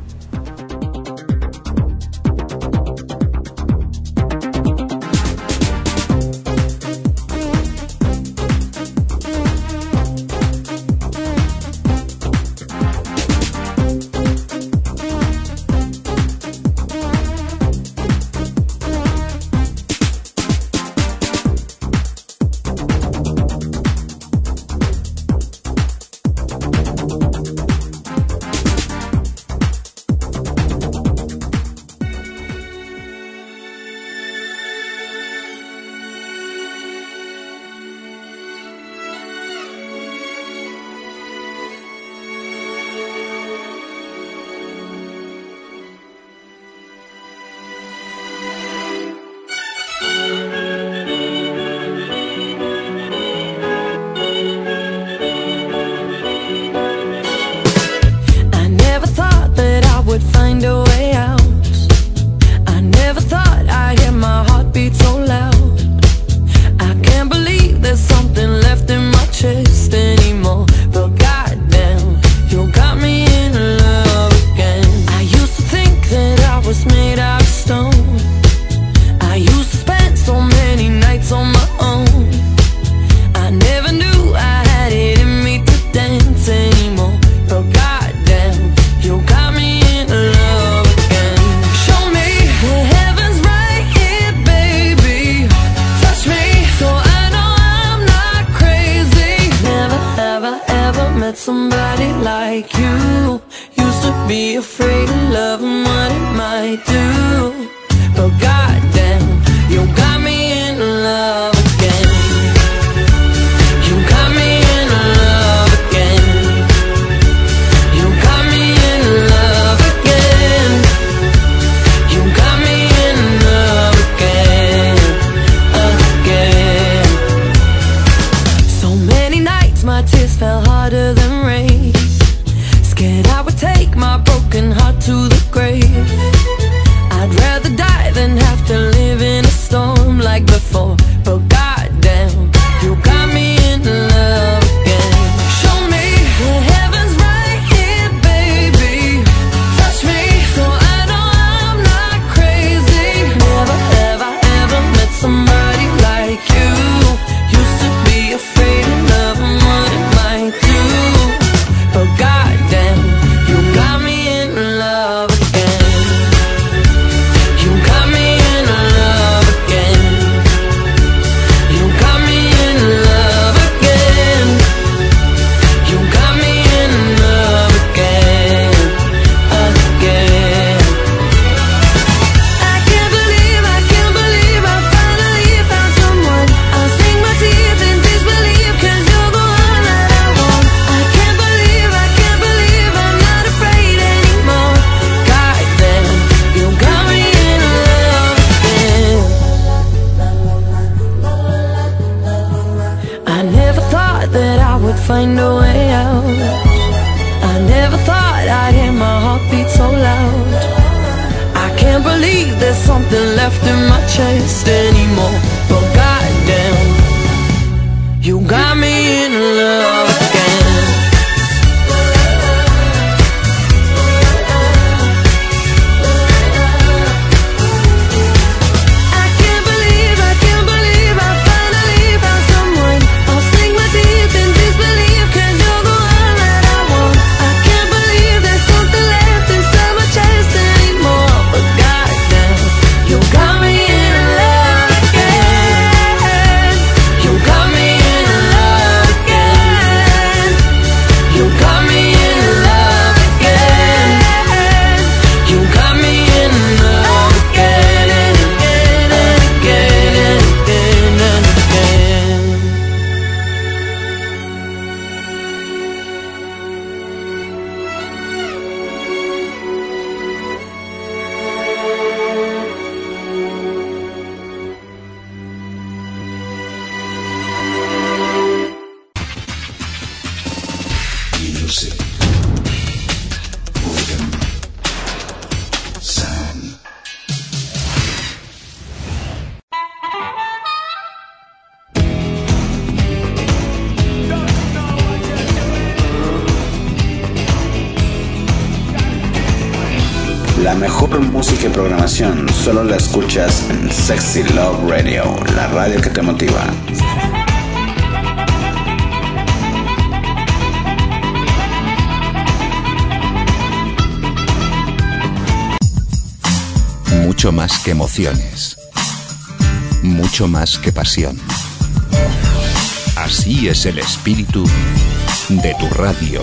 find a way out. I never thought I'd hear my heartbeat so loud. I can't believe there's something left in my chest anymore. But goddamn, you got me in love again. Again. La mejor música y programación solo la escuchas en Sexy Love Radio, la radio que te motiva. Mucho más que emociones. Mucho más que pasión. Así es el espíritu de tu radio.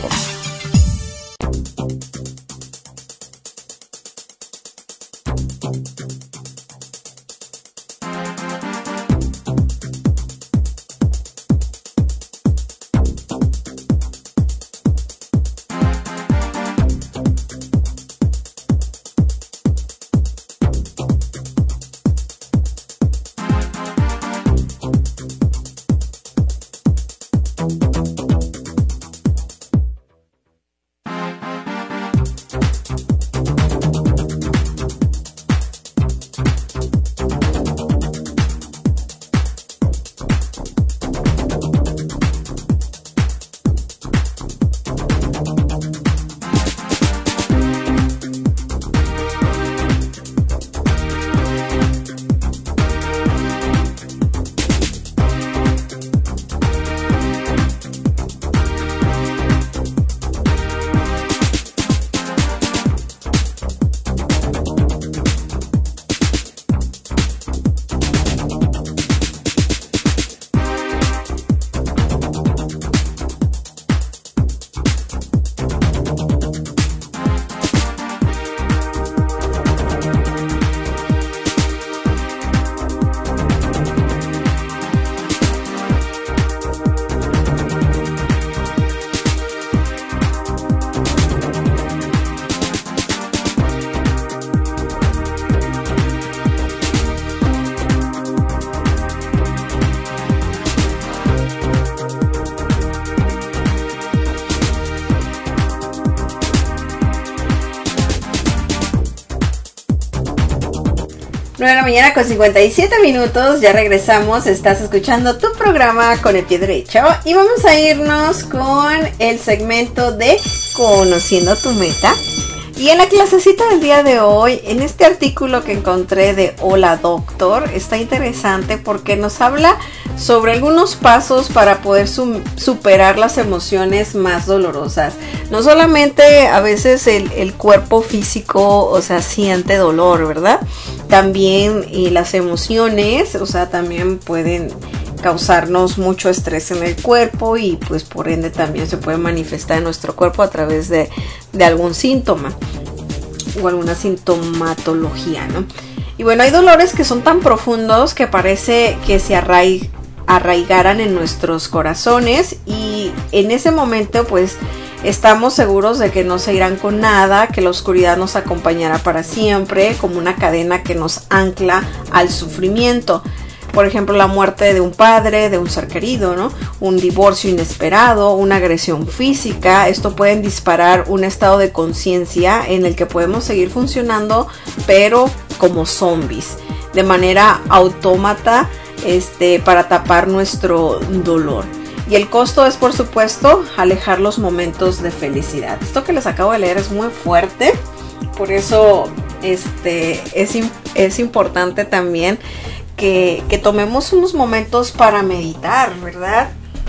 nueve de la mañana con cincuenta y siete minutos, ya regresamos, estás escuchando tu programa Con el Pie Derecho y vamos a irnos con el segmento de Conociendo tu Meta. Y en la clasecita del día de hoy, en este artículo que encontré de Hola Doctor, está interesante porque nos habla sobre algunos pasos para poder su- superar las emociones más dolorosas. No solamente a veces el, el cuerpo físico, o sea, siente dolor, ¿verdad? También y las emociones, o sea, también pueden causarnos mucho estrés en el cuerpo y pues por ende también se puede manifestar en nuestro cuerpo a través de, de algún síntoma o alguna sintomatología, ¿no? Y bueno, hay dolores que son tan profundos que parece que se arraig- arraigaran en nuestros corazones y en ese momento pues estamos seguros de que no se irán con nada, que la oscuridad nos acompañará para siempre, como una cadena que nos ancla al sufrimiento. Por ejemplo, la muerte de un padre, de un ser querido, ¿no? Un divorcio inesperado, una agresión física. Esto pueden disparar un estado de conciencia en el que podemos seguir funcionando, pero como zombies, de manera autómata, este, para tapar nuestro dolor. Y el costo es, por supuesto, alejar los momentos de felicidad. Esto que les acabo de leer es muy fuerte, por eso este, es, es importante también que, que tomemos unos momentos para meditar, ¿verdad?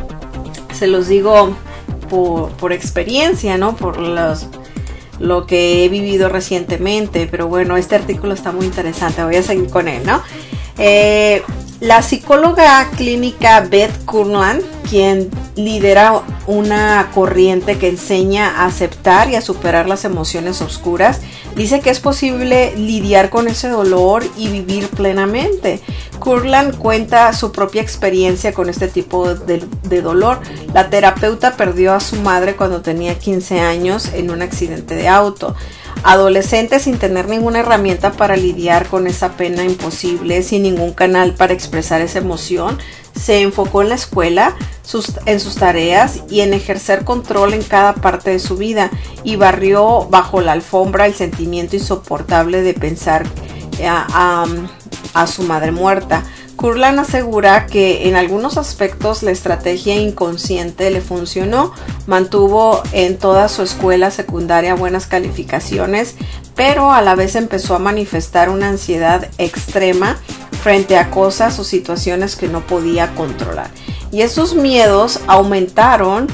Se los digo por, por experiencia, ¿no? Por los, lo que he vivido recientemente, pero bueno, este artículo está muy interesante, voy a seguir con él, ¿no? Eh, la psicóloga clínica Beth Kurland, quien lidera una corriente que enseña a aceptar y a superar las emociones oscuras, dice que es posible lidiar con ese dolor y vivir plenamente. Kurland cuenta su propia experiencia con este tipo de, de dolor. La terapeuta perdió a su madre cuando tenía quince años en un accidente de auto. Adolescente sin tener ninguna herramienta para lidiar con esa pena imposible, sin ningún canal para expresar esa emoción, se enfocó en la escuela, sus, en sus tareas y en ejercer control en cada parte de su vida, y barrió bajo la alfombra el sentimiento insoportable de pensar a, a, a su madre muerta. Kurland asegura que en algunos aspectos la estrategia inconsciente le funcionó, mantuvo en toda su escuela secundaria buenas calificaciones, pero a la vez empezó a manifestar una ansiedad extrema frente a cosas o situaciones que no podía controlar. Y esos miedos aumentaron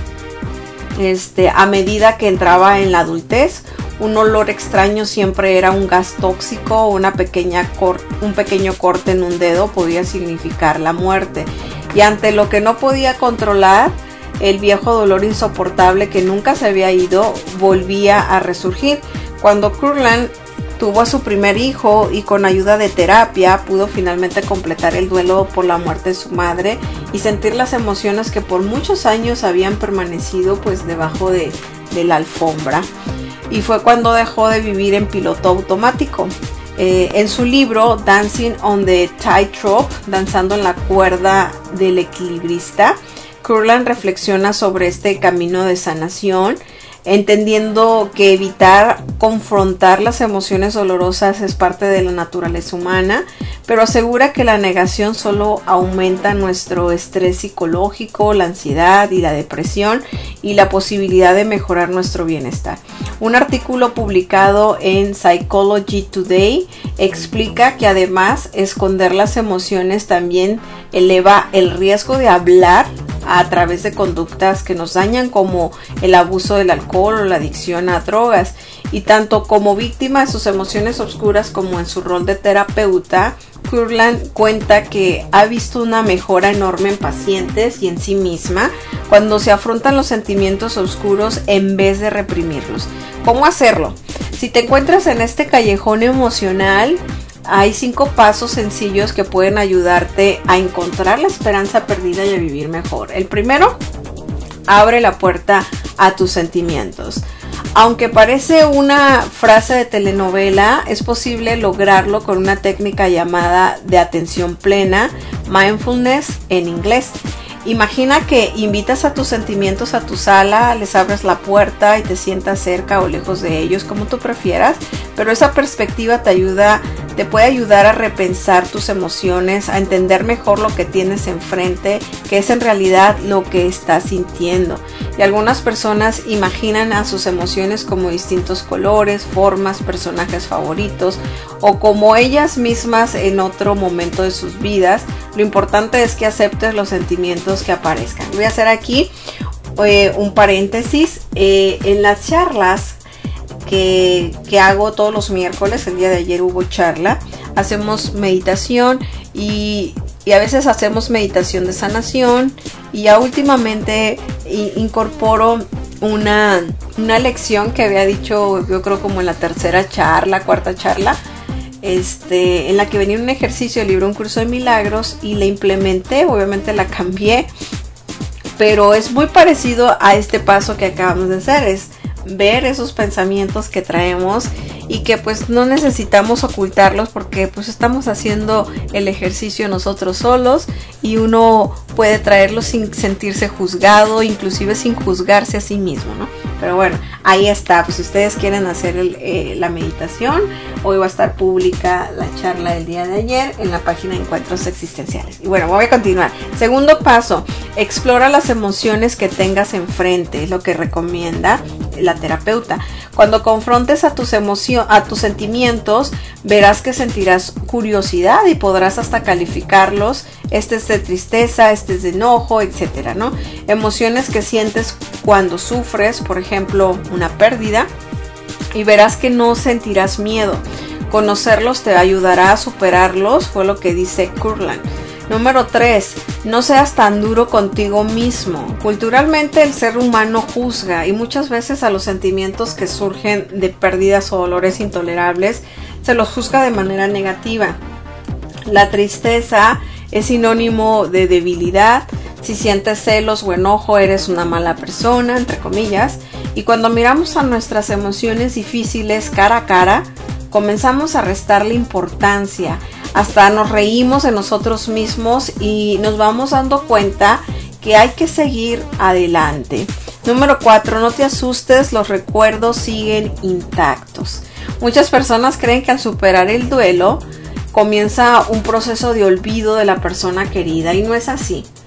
este, a medida que entraba en la adultez. Un olor extraño siempre era un gas tóxico, una pequeña cor- un pequeño corte en un dedo podía significar la muerte. Y ante lo que no podía controlar, el viejo dolor insoportable que nunca se había ido volvía a resurgir. Cuando Kurland tuvo a su primer hijo y con ayuda de terapia pudo finalmente completar el duelo por la muerte de su madre y sentir las emociones que por muchos años habían permanecido pues debajo de, de la alfombra. Y fue cuando dejó de vivir en piloto automático. Eh, en su libro Dancing on the Tightrope, danzando en la cuerda del equilibrista, Kurland reflexiona sobre este camino de sanación, entendiendo que evitar confrontar las emociones dolorosas es parte de la naturaleza humana, pero asegura que la negación solo aumenta nuestro estrés psicológico, la ansiedad y la depresión y la posibilidad de mejorar nuestro bienestar. Un artículo publicado en Psychology Today explica que además esconder las emociones también eleva el riesgo de hablar a través de conductas que nos dañan, como el abuso del alcohol o la adicción a drogas. Y tanto como víctima de sus emociones oscuras como en su rol de terapeuta, Kurland cuenta que ha visto una mejora enorme en pacientes y en sí misma cuando se afrontan los sentimientos oscuros en vez de reprimirlos. ¿Cómo hacerlo? Si te encuentras en este callejón emocional, hay cinco pasos sencillos que pueden ayudarte a encontrar la esperanza perdida y a vivir mejor. El primero, abre la puerta a tus sentimientos. Aunque parece una frase de telenovela, es posible lograrlo con una técnica llamada de atención plena, mindfulness en inglés. Imagina que invitas a tus sentimientos a tu sala, les abres la puerta y te sientas cerca o lejos de ellos, como tú prefieras, pero esa perspectiva te ayuda, te puede ayudar a repensar tus emociones, a entender mejor lo que tienes enfrente, que es en realidad lo que estás sintiendo. Y algunas personas imaginan a sus emociones como distintos colores, formas, personajes favoritos o como ellas mismas en otro momento de sus vidas. Lo importante es que aceptes los sentimientos que aparezcan. Voy a hacer aquí eh, un paréntesis. Eh, en las charlas que, que hago todos los miércoles, el día de ayer hubo charla, hacemos meditación y, y a veces hacemos meditación de sanación, y ya últimamente i, incorporo una, una lección que había dicho, yo creo como en la tercera charla, cuarta charla, Este, en la que venía un ejercicio del libro Un Curso de Milagros, y la implementé, obviamente la cambié, pero es muy parecido a este paso que acabamos de hacer, es ver esos pensamientos que traemos y que pues no necesitamos ocultarlos, porque pues estamos haciendo el ejercicio nosotros solos y uno puede traerlos sin sentirse juzgado, inclusive sin juzgarse a sí mismo, ¿no? Pero bueno, ahí está. Pues si ustedes quieren hacer el, eh, la meditación, hoy va a estar pública la charla del día de ayer en la página de Encuentros Existenciales. Y bueno, voy a continuar. Segundo paso, explora las emociones que tengas enfrente, es lo que recomienda la terapeuta. Cuando confrontes a tus emociones, a tus sentimientos, verás que sentirás curiosidad y podrás hasta calificarlos. Este es de tristeza, este es de enojo, etcétera, ¿no? Emociones que sientes cuando sufres, por ejemplo, una pérdida, y verás que no sentirás miedo. Conocerlos te ayudará a superarlos, fue lo que dice Kurland. Número tres, no seas tan duro contigo mismo. Culturalmente el ser humano juzga, y muchas veces a los sentimientos que surgen de pérdidas o dolores intolerables se los juzga de manera negativa. La tristeza es sinónimo de debilidad. Si sientes celos o enojo, eres una mala persona, entre comillas. Y cuando miramos a nuestras emociones difíciles cara a cara, comenzamos a restarle importancia. Hasta nos reímos de nosotros mismos y nos vamos dando cuenta que hay que seguir adelante. Número cuatro, no te asustes, los recuerdos siguen intactos. Muchas personas creen que al superar el duelo comienza un proceso de olvido de la persona querida, y no es así.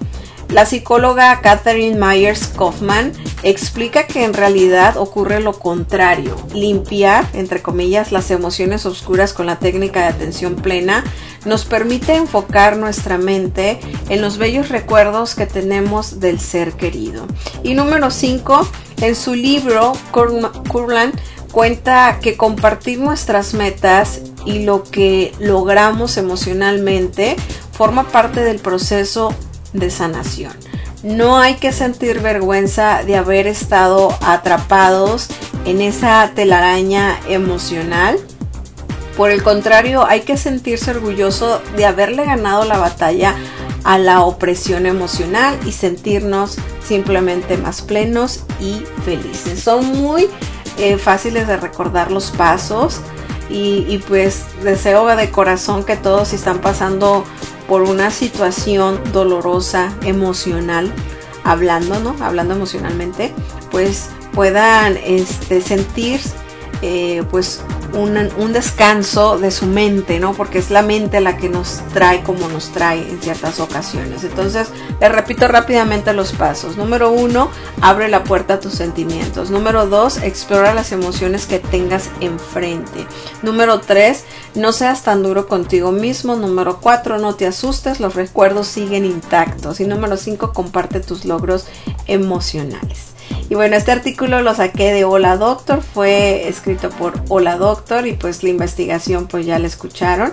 La psicóloga Catherine Myers Kaufman explica que en realidad ocurre lo contrario. Limpiar, entre comillas, las emociones oscuras con la técnica de atención plena nos permite enfocar nuestra mente en los bellos recuerdos que tenemos del ser querido. Y número cinco, en su libro, Kurland cuenta que compartir nuestras metas y lo que logramos emocionalmente forma parte del proceso de sanación. No hay que sentir vergüenza de haber estado atrapados en esa telaraña emocional. Por el contrario, hay que sentirse orgulloso de haberle ganado la batalla a la opresión emocional y sentirnos simplemente más plenos y felices. Son muy eh, fáciles de recordar los pasos y, y pues deseo de corazón que todos, si están pasando por una situación dolorosa emocional, hablando, ¿no? Hablando emocionalmente, pues puedan este, sentir eh, pues un, un descanso de su mente, ¿no? Porque es la mente la que nos trae como nos trae en ciertas ocasiones. Entonces, les repito rápidamente los pasos. Número uno, abre la puerta a tus sentimientos. Número dos, explora las emociones que tengas enfrente. Número tres, no seas tan duro contigo mismo. Número cuatro, no te asustes, los recuerdos siguen intactos. Y número cinco, comparte tus logros emocionales. Y bueno, este artículo lo saqué de Hola Doctor, fue escrito por Hola Doctor y pues la investigación pues ya la escucharon.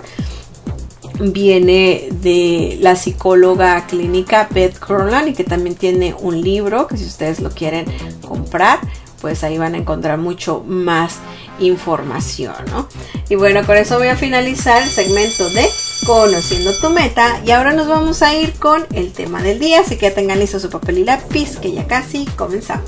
Viene de la psicóloga clínica Beth Kurland y que también tiene un libro que si ustedes lo quieren comprar, pues ahí van a encontrar mucho más información, ¿no? Y bueno, con eso voy a finalizar el segmento de Conociendo tu Meta y ahora nos vamos a ir con el tema del día, así que ya tengan listo su papel y lápiz que ya casi comenzamos.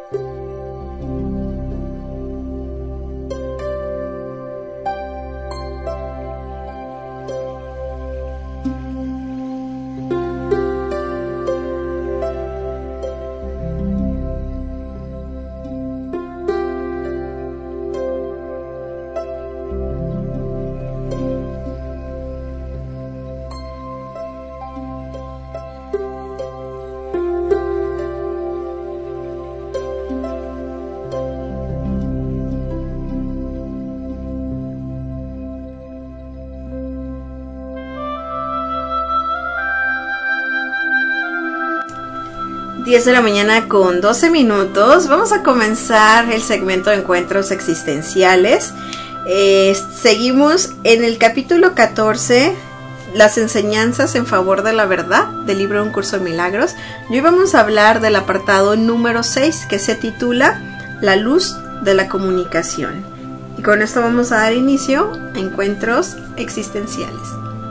diez de la mañana con doce minutos. Vamos a comenzar el segmento de encuentros existenciales. Eh, seguimos en el capítulo catorce, las enseñanzas en favor de la verdad, del libro Un Curso de Milagros. Y hoy vamos a hablar del apartado número seis, que se titula La luz de la comunicación. Y con esto vamos a dar inicio a encuentros existenciales.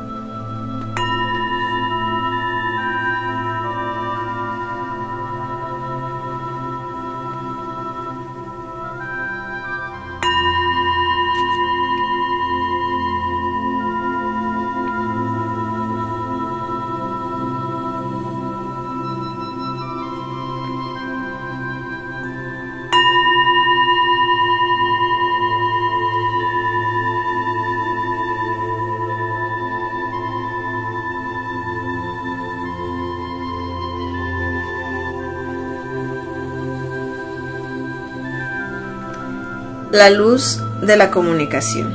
La luz de la comunicación.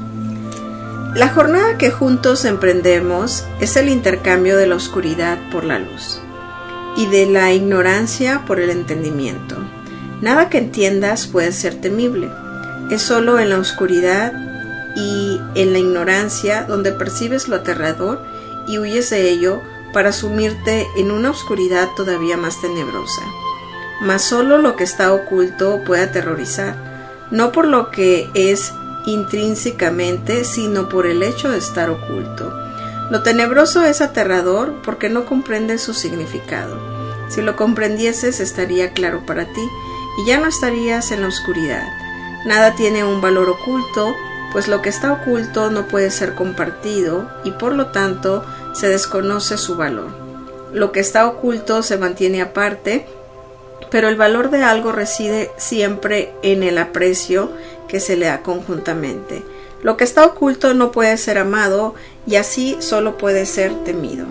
La jornada que juntos emprendemos es el intercambio de la oscuridad por la luz y de la ignorancia por el entendimiento. Nada que entiendas puede ser temible. Es solo en la oscuridad y en la ignorancia donde percibes lo aterrador y huyes de ello para sumirte en una oscuridad todavía más tenebrosa. Mas solo lo que está oculto puede aterrorizar. No por lo que es intrínsecamente, sino por el hecho de estar oculto. Lo tenebroso es aterrador porque no comprendes su significado. Si lo comprendieses, estaría claro para ti y ya no estarías en la oscuridad. Nada tiene un valor oculto, pues lo que está oculto no puede ser compartido y por lo tanto se desconoce su valor. Lo que está oculto se mantiene aparte, pero el valor de algo reside siempre en el aprecio que se le da conjuntamente. Lo que está oculto no puede ser amado y así solo puede ser temido.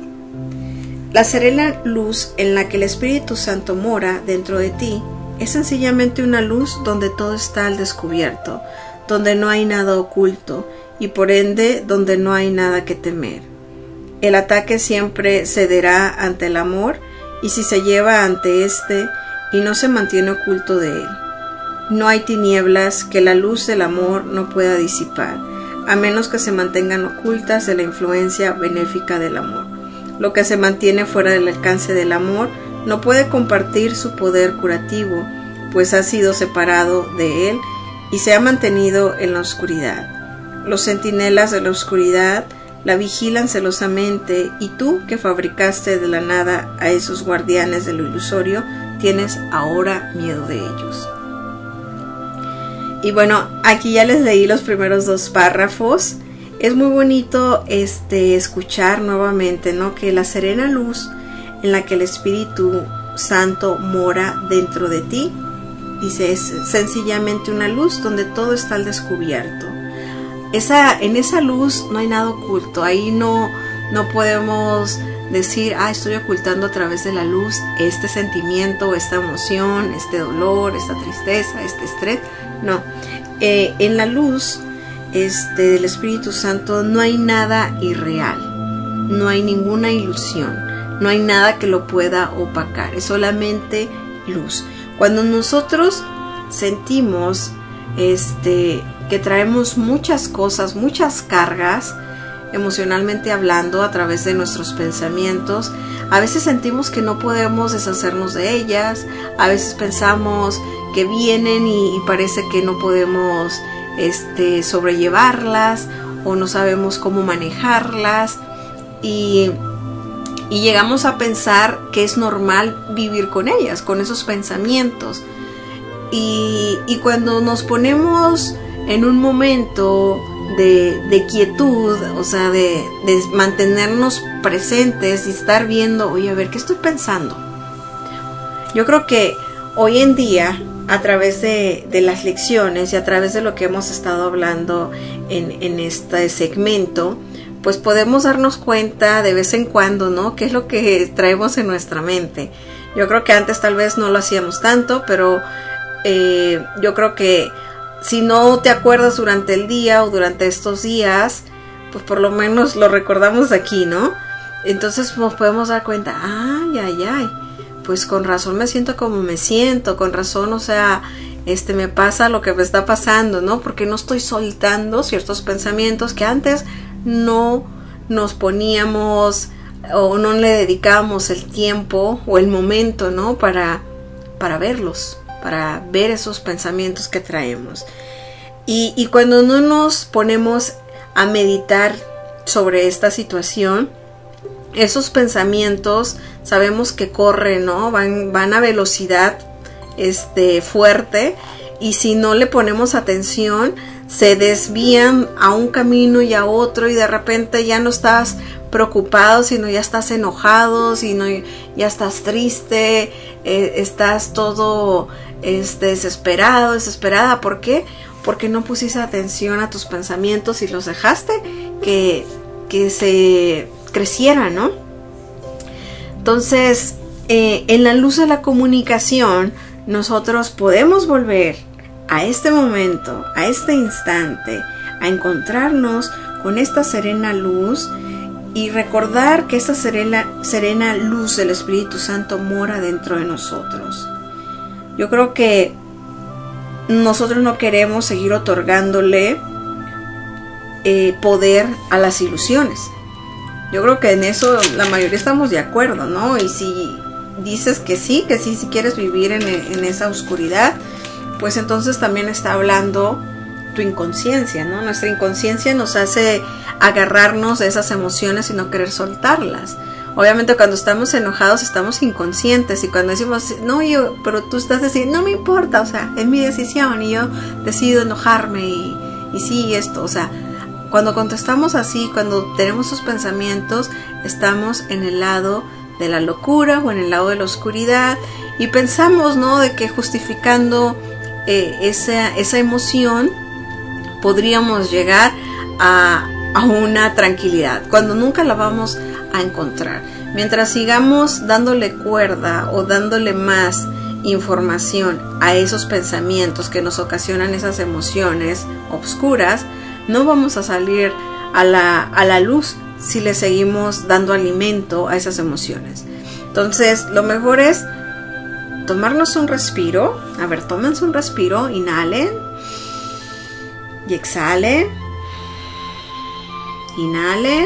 La serena luz en la que el Espíritu Santo mora dentro de ti es sencillamente una luz donde todo está al descubierto, donde no hay nada oculto y por ende donde no hay nada que temer. El ataque siempre cederá ante el amor y si se lleva ante éste y no se mantiene oculto de él. No hay tinieblas que la luz del amor no pueda disipar, a menos que se mantengan ocultas de la influencia benéfica del amor. Lo que se mantiene fuera del alcance del amor no puede compartir su poder curativo, pues ha sido separado de él y se ha mantenido en la oscuridad. Los centinelas de la oscuridad la vigilan celosamente y tú, que fabricaste de la nada a esos guardianes de lo ilusorio, tienes ahora miedo de ellos. Y bueno, aquí ya les leí los primeros dos párrafos. Es muy bonito este escuchar nuevamente, ¿no?, que la serena luz en la que el Espíritu Santo mora dentro de ti, dice, es sencillamente una luz donde todo está al descubierto. Esa, en esa luz no hay nada oculto, ahí no, no podemos decir, ah, estoy ocultando a través de la luz este sentimiento, esta emoción, este dolor, esta tristeza, este estrés. No, eh, en la luz este, del Espíritu Santo no hay nada irreal, no hay ninguna ilusión, no hay nada que lo pueda opacar, es solamente luz. Cuando nosotros sentimos este que traemos muchas cosas, muchas cargas, emocionalmente hablando, a través de nuestros pensamientos, a veces sentimos que no podemos deshacernos de ellas, a veces pensamos que vienen y, y parece que no podemos este, sobrellevarlas o no sabemos cómo manejarlas, y y llegamos a pensar que es normal vivir con ellas, con esos pensamientos. Y, y cuando nos ponemos en un momento de, de quietud, o sea, de, de mantenernos presentes y estar viendo, oye, a ver, ¿qué estoy pensando? Yo creo que hoy en día, a través de, de las lecciones y a través de lo que hemos estado hablando en, en este segmento, pues podemos darnos cuenta de vez en cuando, ¿no? ¿Qué es lo que traemos en nuestra mente? Yo creo que antes tal vez no lo hacíamos tanto, pero eh, yo creo que si no te acuerdas durante el día o durante estos días, pues por lo menos lo recordamos aquí, ¿no? Entonces nos podemos dar cuenta, ay, ay, ay, pues con razón me siento como me siento, con razón, o sea, este me pasa lo que me está pasando, ¿no? Porque no estoy soltando ciertos pensamientos que antes no nos poníamos o no le dedicábamos el tiempo o el momento, ¿no? Para, para verlos, para ver esos pensamientos que traemos. Y, y cuando no nos ponemos a meditar sobre esta situación, esos pensamientos sabemos que corren, ¿no? Van, van a velocidad este, fuerte, y si no le ponemos atención, se desvían a un camino y a otro, y de repente ya no estás preocupado, sino ya estás enojado, sino ya estás triste, eh, estás todo este, desesperado, desesperada. ¿Por qué? Porque no pusiste atención a tus pensamientos y los dejaste que, que se crecieran, ¿no? Entonces, eh, en la luz de la comunicación, nosotros podemos volver a este momento, a este instante, a encontrarnos con esta serena luz y recordar que esta serena, serena luz del Espíritu Santo mora dentro de nosotros. Yo creo que nosotros no queremos seguir otorgándole eh, poder a las ilusiones. Yo creo que en eso la mayoría estamos de acuerdo, ¿no? Y si dices que sí, que sí, si quieres vivir en, en esa oscuridad, pues entonces también está hablando tu inconsciencia, ¿no? Nuestra inconsciencia nos hace agarrarnos de esas emociones y no querer soltarlas. Obviamente cuando estamos enojados estamos inconscientes, y cuando decimos, no, yo, pero tú estás diciendo, no me importa, o sea, es mi decisión y yo decido enojarme y, y sí, esto, o sea, cuando contestamos así, cuando tenemos esos pensamientos, estamos en el lado de la locura o en el lado de la oscuridad, y pensamos, ¿no?, de que justificando eh, esa, esa emoción podríamos llegar a, a una tranquilidad, cuando nunca la vamos a encontrar. Mientras sigamos dándole cuerda o dándole más información a esos pensamientos que nos ocasionan esas emociones obscuras, no vamos a salir a la, a la luz si le seguimos dando alimento a esas emociones. Entonces, lo mejor es tomarnos un respiro. A ver, tómense un respiro, inhalen y exhalen. Inhalen,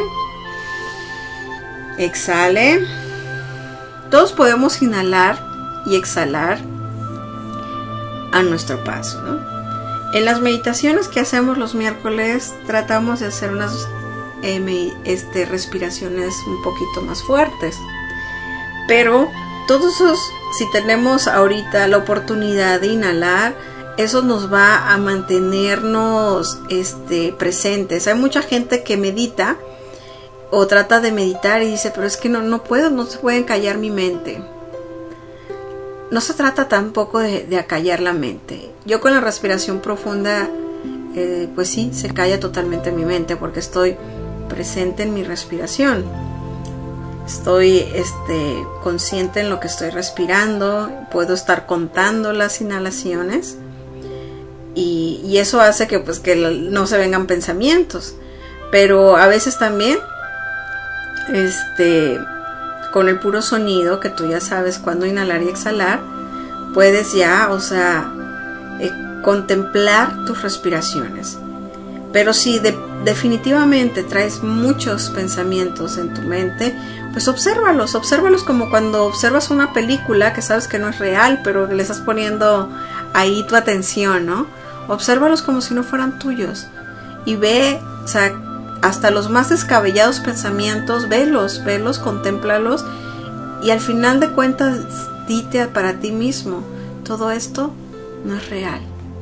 exhalen. Todos podemos inhalar y exhalar a nuestro paso, ¿no? En las meditaciones que hacemos los miércoles tratamos de hacer unas eh, este, respiraciones un poquito más fuertes, pero todos esos, si tenemos ahorita la oportunidad de inhalar, eso nos va a mantenernos este, presentes. Hay mucha gente que medita o trata de meditar y dice, pero es que no, no puedo, no se puede callar mi mente. No se trata tampoco de, de acallar la mente. Yo con la respiración profunda, eh, pues sí, se calla totalmente mi mente porque estoy presente en mi respiración. Estoy este, consciente en lo que estoy respirando, puedo estar contando las inhalaciones y, y eso hace que, pues, que no se vengan pensamientos. Pero a veces también, este... con el puro sonido, que tú ya sabes cuándo inhalar y exhalar, puedes ya, o sea, eh, contemplar tus respiraciones. Pero si de, definitivamente traes muchos pensamientos en tu mente, pues obsérvalos, obsérvalos como cuando observas una película que sabes que no es real, pero le estás poniendo ahí tu atención, ¿no? Obsérvalos como si no fueran tuyos y ve, o sea, hasta los más descabellados pensamientos, velos, velos, contémplalos, y al final de cuentas dite para ti mismo, todo esto no es real.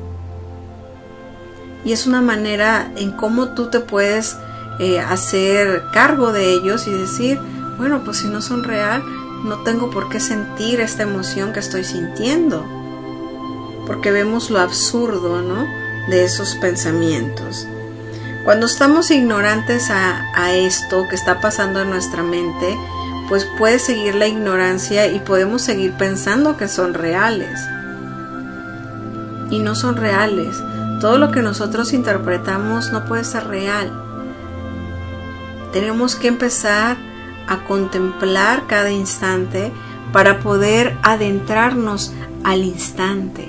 Y es una manera en cómo tú te puedes eh, hacer cargo de ellos y decir, bueno, pues si no son real, no tengo por qué sentir esta emoción que estoy sintiendo. Porque vemos lo absurdo, ¿no?, de esos pensamientos. Cuando estamos ignorantes a, a esto que está pasando en nuestra mente, pues puede seguir la ignorancia y podemos seguir pensando que son reales. Y no son reales. Todo lo que nosotros interpretamos no puede ser real. Tenemos que empezar a contemplar cada instante para poder adentrarnos al instante.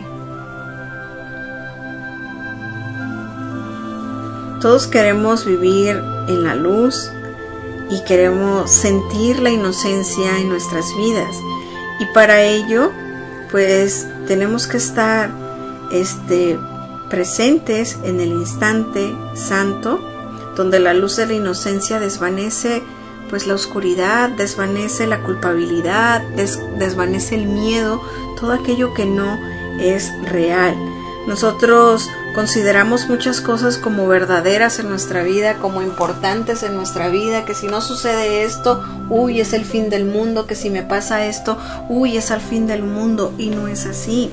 Todos queremos vivir en la luz y queremos sentir la inocencia en nuestras vidas. Y para ello, pues tenemos que estar este, presentes en el instante santo, donde la luz de la inocencia desvanece pues la oscuridad, desvanece la culpabilidad, des, desvanece el miedo, todo aquello que no es real. Nosotros consideramos muchas cosas como verdaderas en nuestra vida, como importantes en nuestra vida, que si no sucede esto, uy, es el fin del mundo, que si me pasa esto, uy, es el fin del mundo, y no es así.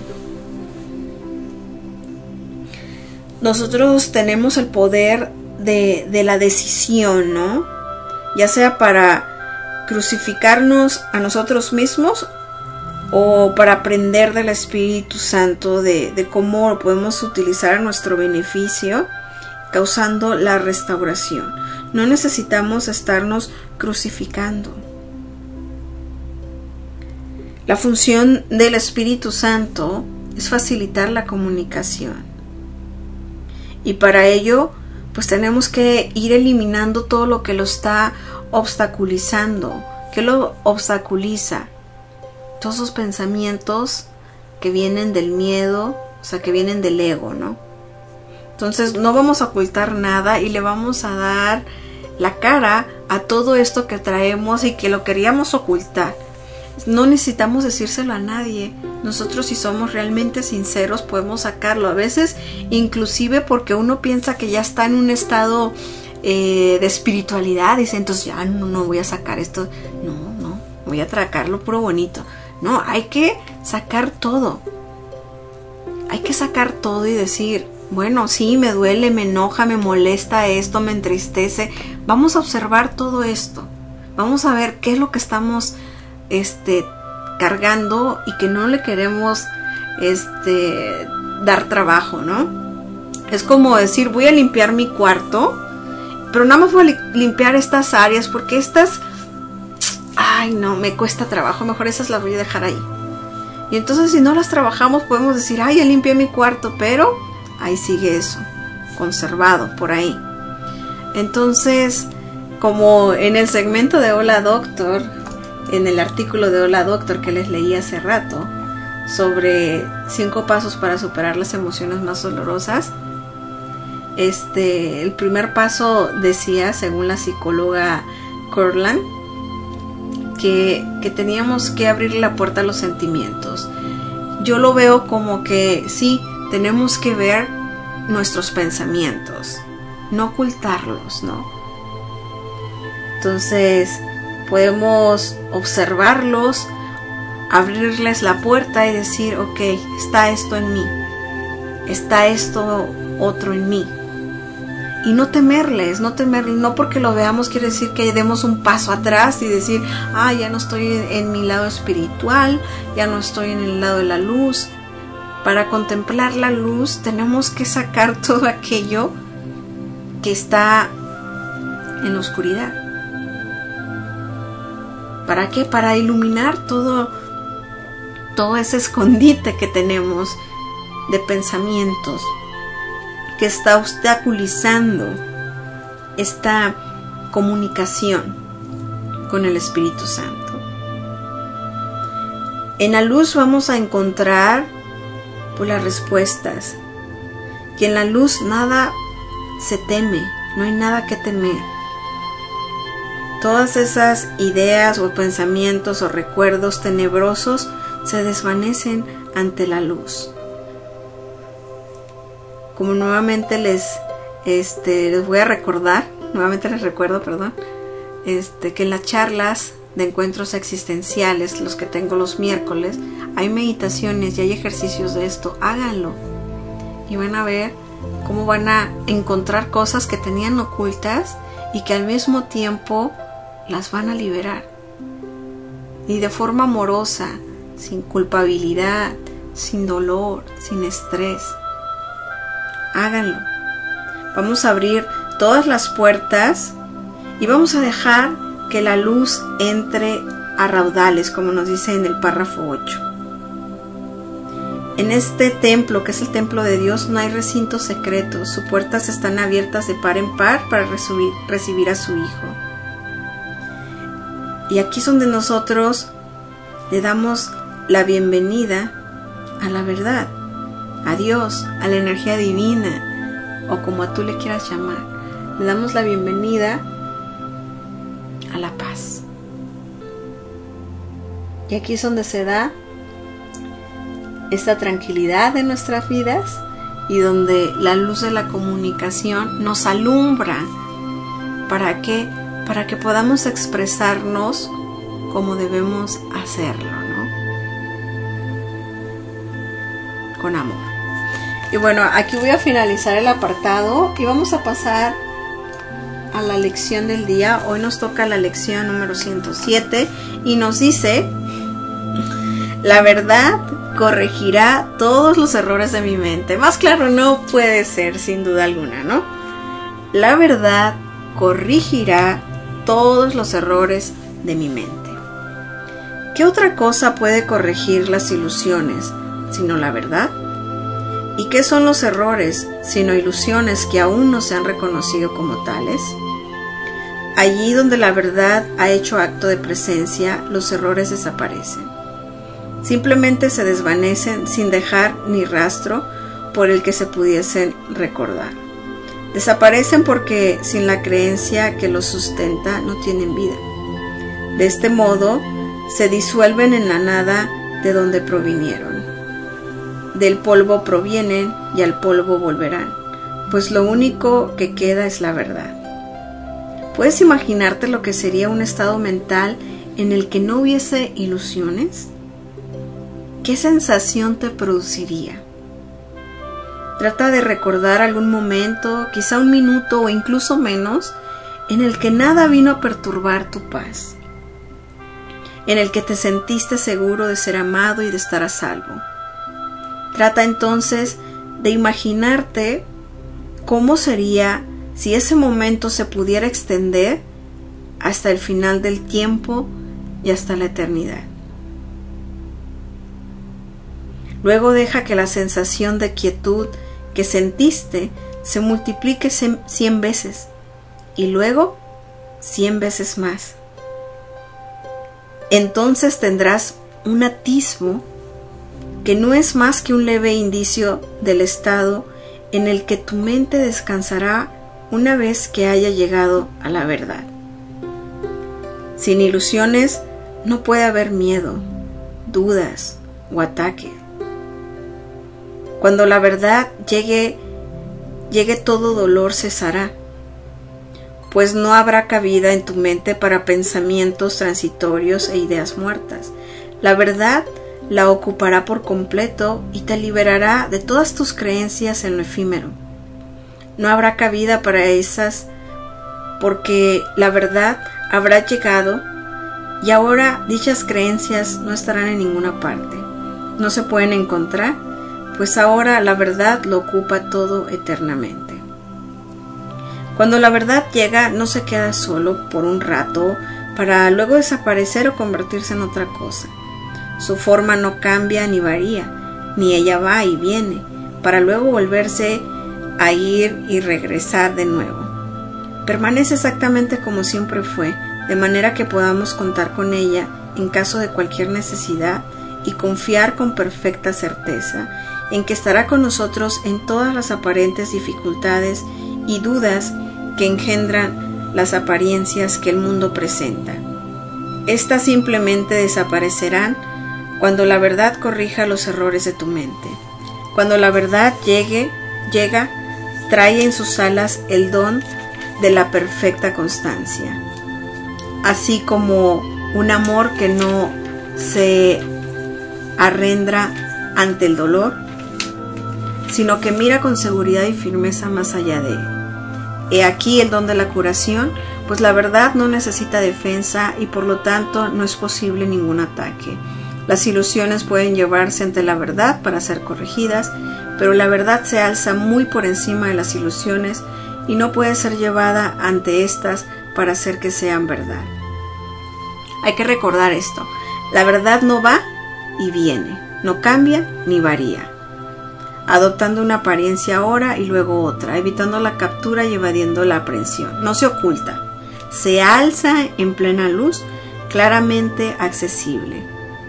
Nosotros tenemos el poder de, de la decisión, ¿no? Ya sea para crucificarnos a nosotros mismos o para aprender del Espíritu Santo de, de cómo lo podemos utilizar a nuestro beneficio, causando la restauración. No necesitamos estarnos crucificando. La función del Espíritu Santo es facilitar la comunicación. Y para ello, pues tenemos que ir eliminando todo lo que lo está obstaculizando. ¿Qué lo obstaculiza? Todos esos pensamientos que vienen del miedo, o sea, que vienen del ego, ¿no? Entonces no vamos a ocultar nada y le vamos a dar la cara a todo esto que traemos y que lo queríamos ocultar. No necesitamos decírselo a nadie. Nosotros, si somos realmente sinceros, podemos sacarlo. A veces inclusive porque uno piensa que ya está en un estado eh, de espiritualidad, dice, entonces ya no, no voy a sacar esto. No, no, voy a tracarlo puro bonito. No, hay que sacar todo. Hay que sacar todo y decir, bueno, sí, me duele, me enoja, me molesta esto, me entristece. Vamos a observar todo esto. Vamos a ver qué es lo que estamos este, cargando y que no le queremos este, dar trabajo, ¿no? Es como decir, voy a limpiar mi cuarto, pero nada más voy a limpiar estas áreas porque estas... ay no, me cuesta trabajo, mejor esas las voy a dejar ahí. Y entonces si no las trabajamos podemos decir, ay, ya limpié mi cuarto, pero ahí sigue eso, conservado por ahí. Entonces, como en el segmento de Hola Doctor, en el artículo de Hola Doctor que les leí hace rato, sobre cinco pasos para superar las emociones más dolorosas, este, el primer paso decía, según la psicóloga Cortland, Que, que teníamos que abrir la puerta a los sentimientos. Yo lo veo como que sí, tenemos que ver nuestros pensamientos, no ocultarlos, ¿no? Entonces podemos observarlos, abrirles la puerta y decir, ok, está esto en mí, está esto otro en mí. Y no temerles, no temerles, no porque lo veamos quiere decir que demos un paso atrás y decir, ah, ya no estoy en mi lado espiritual, ya no estoy en el lado de la luz. Para contemplar la luz tenemos que sacar todo aquello que está en la oscuridad. ¿Para qué? Para iluminar todo, todo ese escondite que tenemos de pensamientos, que está obstaculizando esta comunicación con el Espíritu Santo. En la luz vamos a encontrar pues, las respuestas, que en la luz nada se teme, no hay nada que temer. Todas esas ideas o pensamientos o recuerdos tenebrosos se desvanecen ante la luz. Como nuevamente les, este, les voy a recordar, nuevamente les recuerdo, perdón, este, que en las charlas de encuentros existenciales, los que tengo los miércoles, hay meditaciones y hay ejercicios de esto. Háganlo y van a ver cómo van a encontrar cosas que tenían ocultas y que al mismo tiempo las van a liberar, y de forma amorosa, sin culpabilidad, sin dolor, sin estrés. Háganlo. Vamos a abrir todas las puertas y vamos a dejar que la luz entre a raudales, como nos dice en el párrafo ocho. En este templo, que es el templo de Dios, no hay recintos secretos. Sus puertas están abiertas de par en par para recibir, recibir a su Hijo. Y aquí es donde nosotros le damos la bienvenida a la verdad, a Dios, a la energía divina, o como tú le quieras llamar. Le damos la bienvenida a la paz. Y aquí es donde se da esta tranquilidad en nuestras vidas y donde la luz de la comunicación nos alumbra. ¿Para qué? Para que podamos expresarnos como debemos hacerlo, ¿no? Con amor. Y bueno, aquí voy a finalizar el apartado y vamos a pasar a la lección del día. Hoy nos toca la lección número ciento siete y nos dice: la verdad corregirá todos los errores de mi mente. Más claro no puede ser, sin duda alguna, ¿no? La verdad corregirá todos los errores de mi mente. ¿Qué otra cosa puede corregir las ilusiones sino la verdad? ¿Y qué son los errores sino ilusiones que aún no se han reconocido como tales? Allí donde la verdad ha hecho acto de presencia, los errores desaparecen. Simplemente se desvanecen sin dejar ni rastro por el que se pudiesen recordar. Desaparecen porque sin la creencia que los sustenta no tienen vida. De este modo se disuelven en la nada de donde provinieron. Del polvo provienen y al polvo volverán, pues lo único que queda es la verdad. ¿Puedes imaginarte lo que sería un estado mental en el que no hubiese ilusiones? ¿Qué sensación te produciría? Trata de recordar algún momento, quizá un minuto o incluso menos, en el que nada vino a perturbar tu paz, en el que te sentiste seguro de ser amado y de estar a salvo. Trata entonces de imaginarte cómo sería si ese momento se pudiera extender hasta el final del tiempo y hasta la eternidad. Luego deja que la sensación de quietud que sentiste se multiplique cien veces y luego cien veces más. Entonces tendrás un atisbo que no es más que un leve indicio del estado en el que tu mente descansará una vez que haya llegado a la verdad. Sin ilusiones no puede haber miedo, dudas o ataques. Cuando la verdad llegue, llegue todo dolor cesará, pues no habrá cabida en tu mente para pensamientos transitorios e ideas muertas. La verdad la ocupará por completo y te liberará de todas tus creencias en lo efímero. No habrá cabida para esas, porque la verdad habrá llegado y ahora dichas creencias no estarán en ninguna parte. No se pueden encontrar, pues ahora la verdad lo ocupa todo eternamente. Cuando la verdad llega, no se queda solo por un rato para luego desaparecer o convertirse en otra cosa. Su forma no cambia ni varía, ni ella va y viene, para luego volverse a ir y regresar de nuevo. Permanece exactamente como siempre fue, de manera que podamos contar con ella en caso de cualquier necesidad y confiar con perfecta certeza en que estará con nosotros en todas las aparentes dificultades y dudas que engendran las apariencias que el mundo presenta. Estas simplemente desaparecerán cuando la verdad corrija los errores de tu mente. Cuando la verdad llegue, llega, trae en sus alas el don de la perfecta constancia, así como un amor que no se arrendra ante el dolor, sino que mira con seguridad y firmeza más allá de él. He aquí el don de la curación, pues la verdad no necesita defensa y por lo tanto no es posible ningún ataque. Las ilusiones pueden llevarse ante la verdad para ser corregidas, pero la verdad se alza muy por encima de las ilusiones y no puede ser llevada ante estas para hacer que sean verdad. Hay que recordar esto: la verdad no va y viene, no cambia ni varía, adoptando una apariencia ahora y luego otra, evitando la captura y evadiendo la aprehensión. No se oculta, se alza en plena luz, claramente accesible.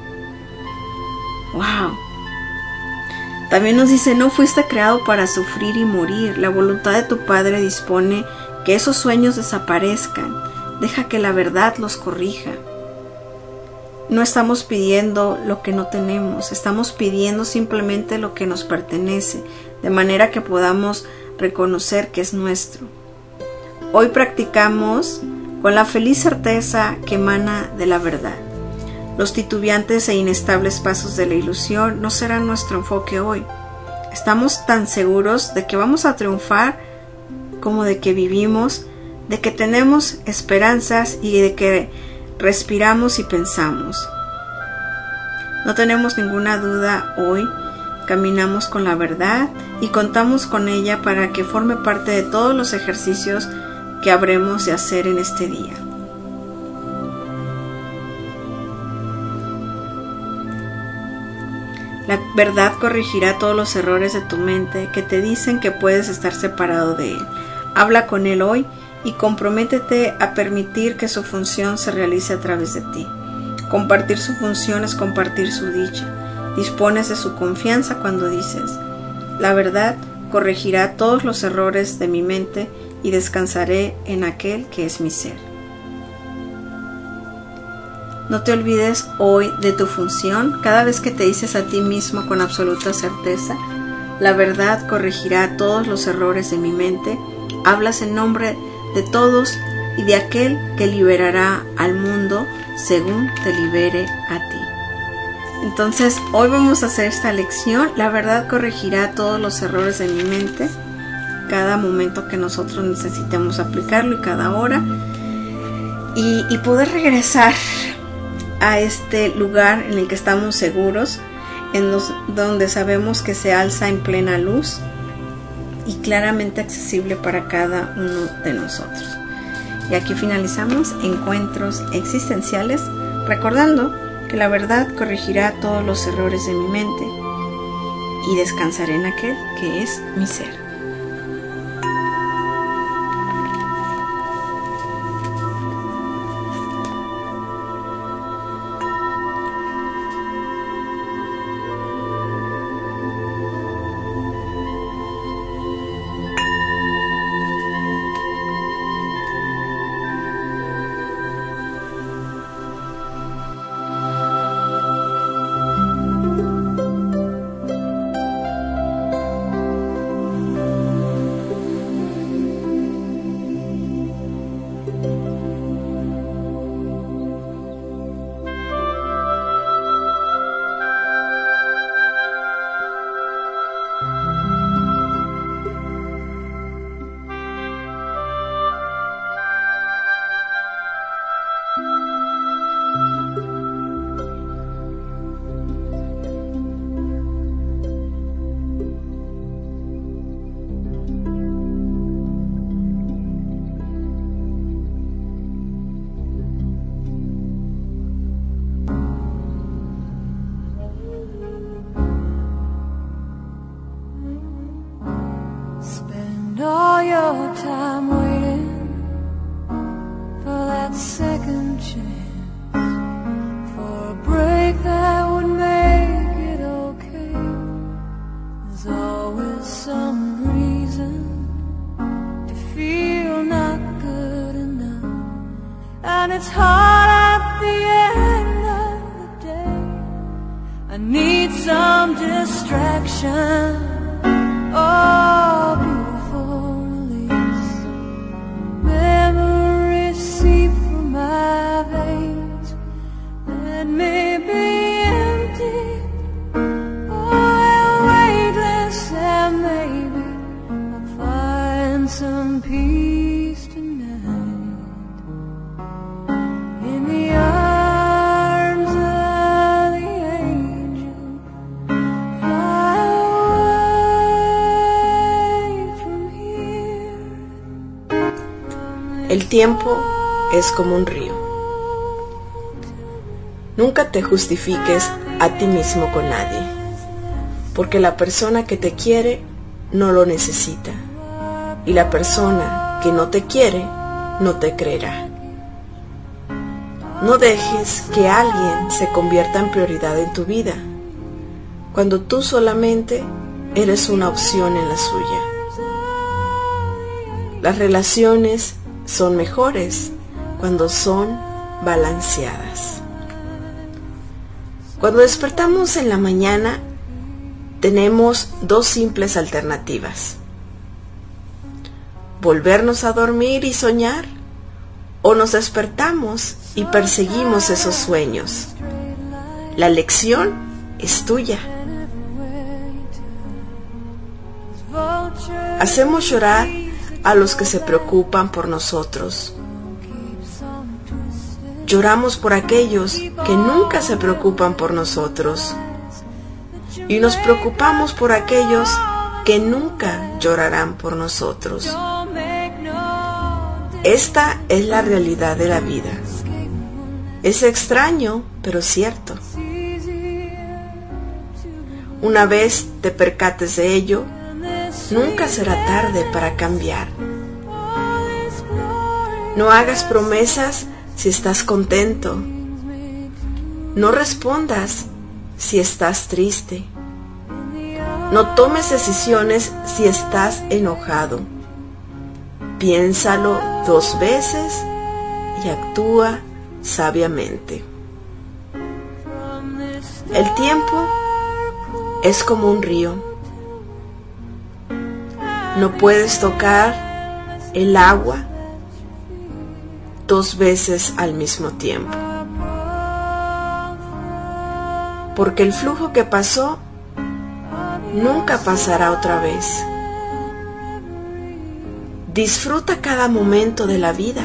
¡Wow! También nos dice: no fuiste creado para sufrir y morir. La voluntad de tu Padre dispone que esos sueños desaparezcan. Deja que la verdad los corrija. No estamos pidiendo lo que no tenemos, estamos pidiendo simplemente lo que nos pertenece, de manera que podamos reconocer que es nuestro. Hoy practicamos con la feliz certeza que emana de la verdad. Los titubeantes e inestables pasos de la ilusión no serán nuestro enfoque hoy. Estamos tan seguros de que vamos a triunfar como de que vivimos, de que tenemos esperanzas y de que respiramos y pensamos. No tenemos ninguna duda hoy. Caminamos con la verdad y contamos con ella para que forme parte de todos los ejercicios que habremos de hacer en este día. La verdad corregirá todos los errores de tu mente que te dicen que puedes estar separado de él. Habla con él hoy y comprométete a permitir que su función se realice a través de ti. Compartir su función es compartir su dicha. Dispones de su confianza cuando dices: la verdad corregirá todos los errores de mi mente y descansaré en aquel que es mi ser. No te olvides hoy de tu función. Cada vez que te dices a ti mismo con absoluta certeza: la verdad corregirá todos los errores de mi mente, hablas en nombre de todos y de aquel que liberará al mundo según te libere a ti. Entonces, hoy vamos a hacer esta lección. La verdad corregirá todos los errores de mi mente, cada momento que nosotros necesitemos aplicarlo y cada hora, y, y poder regresar a este lugar en el que estamos seguros, en los, donde sabemos que se alza en plena luz y claramente accesible para cada uno de nosotros. Y aquí finalizamos Encuentros Existenciales, recordando que la verdad corregirá todos los errores de mi mente y descansaré en aquel que es mi ser. all your time waiting for that second chance, for a break that would make it okay. There's always some reason to feel now it's hard at the end of the day, I need some distraction. Oh, beautiful release, memories seep from my veins. Let me be empty, oh, weightless, and maybe I'll find some peace tonight in the arms of the angel. Fly away from here. El tiempo es como un río. Nunca te justifiques a ti mismo con nadie, porque la persona que te quiere no lo necesita, y la persona que no te quiere no te creerá. No dejes que alguien se convierta en prioridad en tu vida, cuando tú solamente eres una opción en la suya. Las relaciones son mejores cuando son balanceadas. Cuando despertamos en la mañana, tenemos dos simples alternativas: volvernos a dormir y soñar, o nos despertamos y perseguimos esos sueños. La elección es tuya. Hacemos llorar a los que se preocupan por nosotros. Lloramos por aquellos que nunca se preocupan por nosotros, y nos preocupamos por aquellos que nunca llorarán por nosotros. Esta es la realidad de la vida. Es extraño, pero cierto. Una vez te percates de ello, nunca será tarde para cambiar. No hagas promesas si estás contento. No respondas si estás triste. No tomes decisiones si estás enojado. Piénsalo dos veces y actúa sabiamente. El tiempo es como un río. No puedes tocar el agua dos veces al mismo tiempo, porque el flujo que pasó nunca pasará otra vez. Disfruta cada momento de la vida.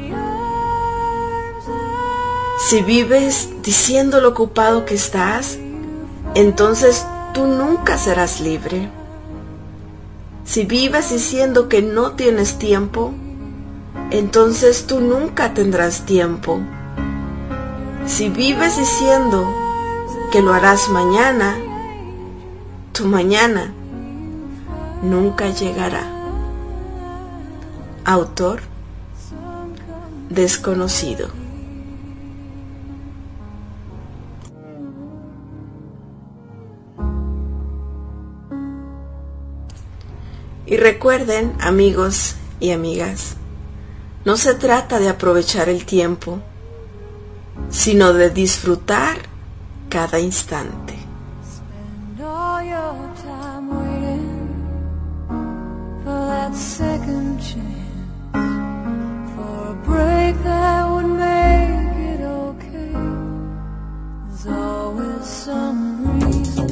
Si vives diciendo lo ocupado que estás, entonces tú nunca serás libre. Si vives diciendo que no tienes tiempo, entonces tú nunca tendrás tiempo. Si vives diciendo que lo harás mañana, tu mañana nunca llegará. Autor desconocido. Y recuerden, amigos y amigas, no se trata de aprovechar el tiempo, sino de disfrutar cada instante. Spend all your time waiting for that second chance, for a break that would make it okay. There's always some reason.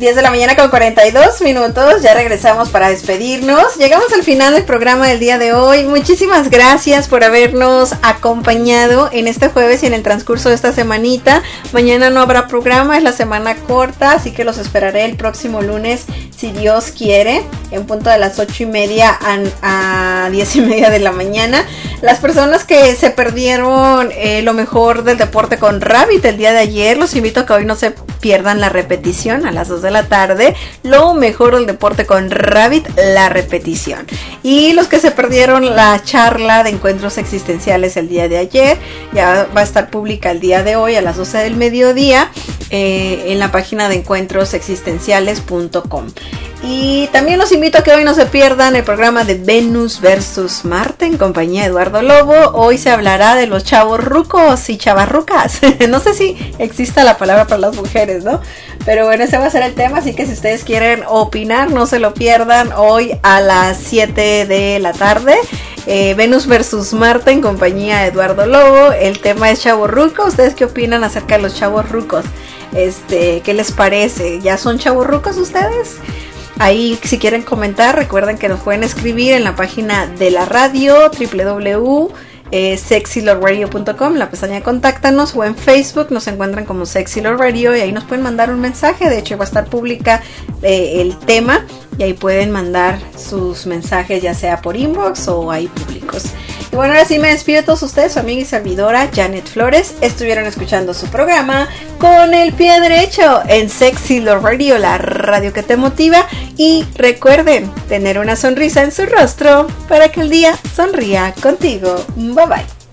diez de la mañana con cuarenta y dos minutos, ya regresamos para despedirnos. Llegamos al final del programa del día de hoy. Muchísimas gracias por habernos acompañado en este jueves y en el transcurso de esta semanita. Mañana no habrá programa, es la semana corta, así que los esperaré el próximo lunes, si Dios quiere, en punto de las ocho y media a, a diez y media de la mañana. Las personas que se perdieron eh, lo mejor del deporte con Rabbit el día de ayer, los invito a que hoy no se pierdan la repetición a las dos de la tarde. Lo mejor del deporte con Rabbit, la repetición. Y los que se perdieron la charla de encuentros existenciales el día de ayer, ya va a estar pública el día de hoy a las doce del mediodía eh, en la página de encuentros existenciales punto com. Y también los invito a que hoy no se pierdan el programa de Venus versus Marte en compañía de Eduardo Lobo. Hoy se hablará de los chavos rucos y chavarrucas. No sé si exista la palabra para las mujeres, ¿no? Pero bueno, ese va a ser el tema, así que si ustedes quieren opinar, no se lo pierdan hoy a las siete de la tarde. Eh, Venus versus Marte en compañía de Eduardo Lobo. El tema es chavos rucos. ¿Ustedes qué opinan acerca de los chavos rucos? Este, ¿qué les parece? ¿Ya son chavos rucos ustedes? Ahí, si quieren comentar, recuerden que nos pueden escribir en la página de la radio, doble u doble u doble u punto sexy love radio punto com, la pestaña de contáctanos, o en Facebook nos encuentran como Sexy Love Radio y ahí nos pueden mandar un mensaje. De hecho va a estar pública eh, el tema y ahí pueden mandar sus mensajes, ya sea por inbox o ahí públicos. Y bueno, ahora sí me despido de todos ustedes, su amiga y servidora Janet Flores. Estuvieron escuchando su programa Con el Pie Derecho en Sexy Love Radio, la radio que te motiva. Y recuerden tener una sonrisa en su rostro para que el día sonría contigo. Bye bye.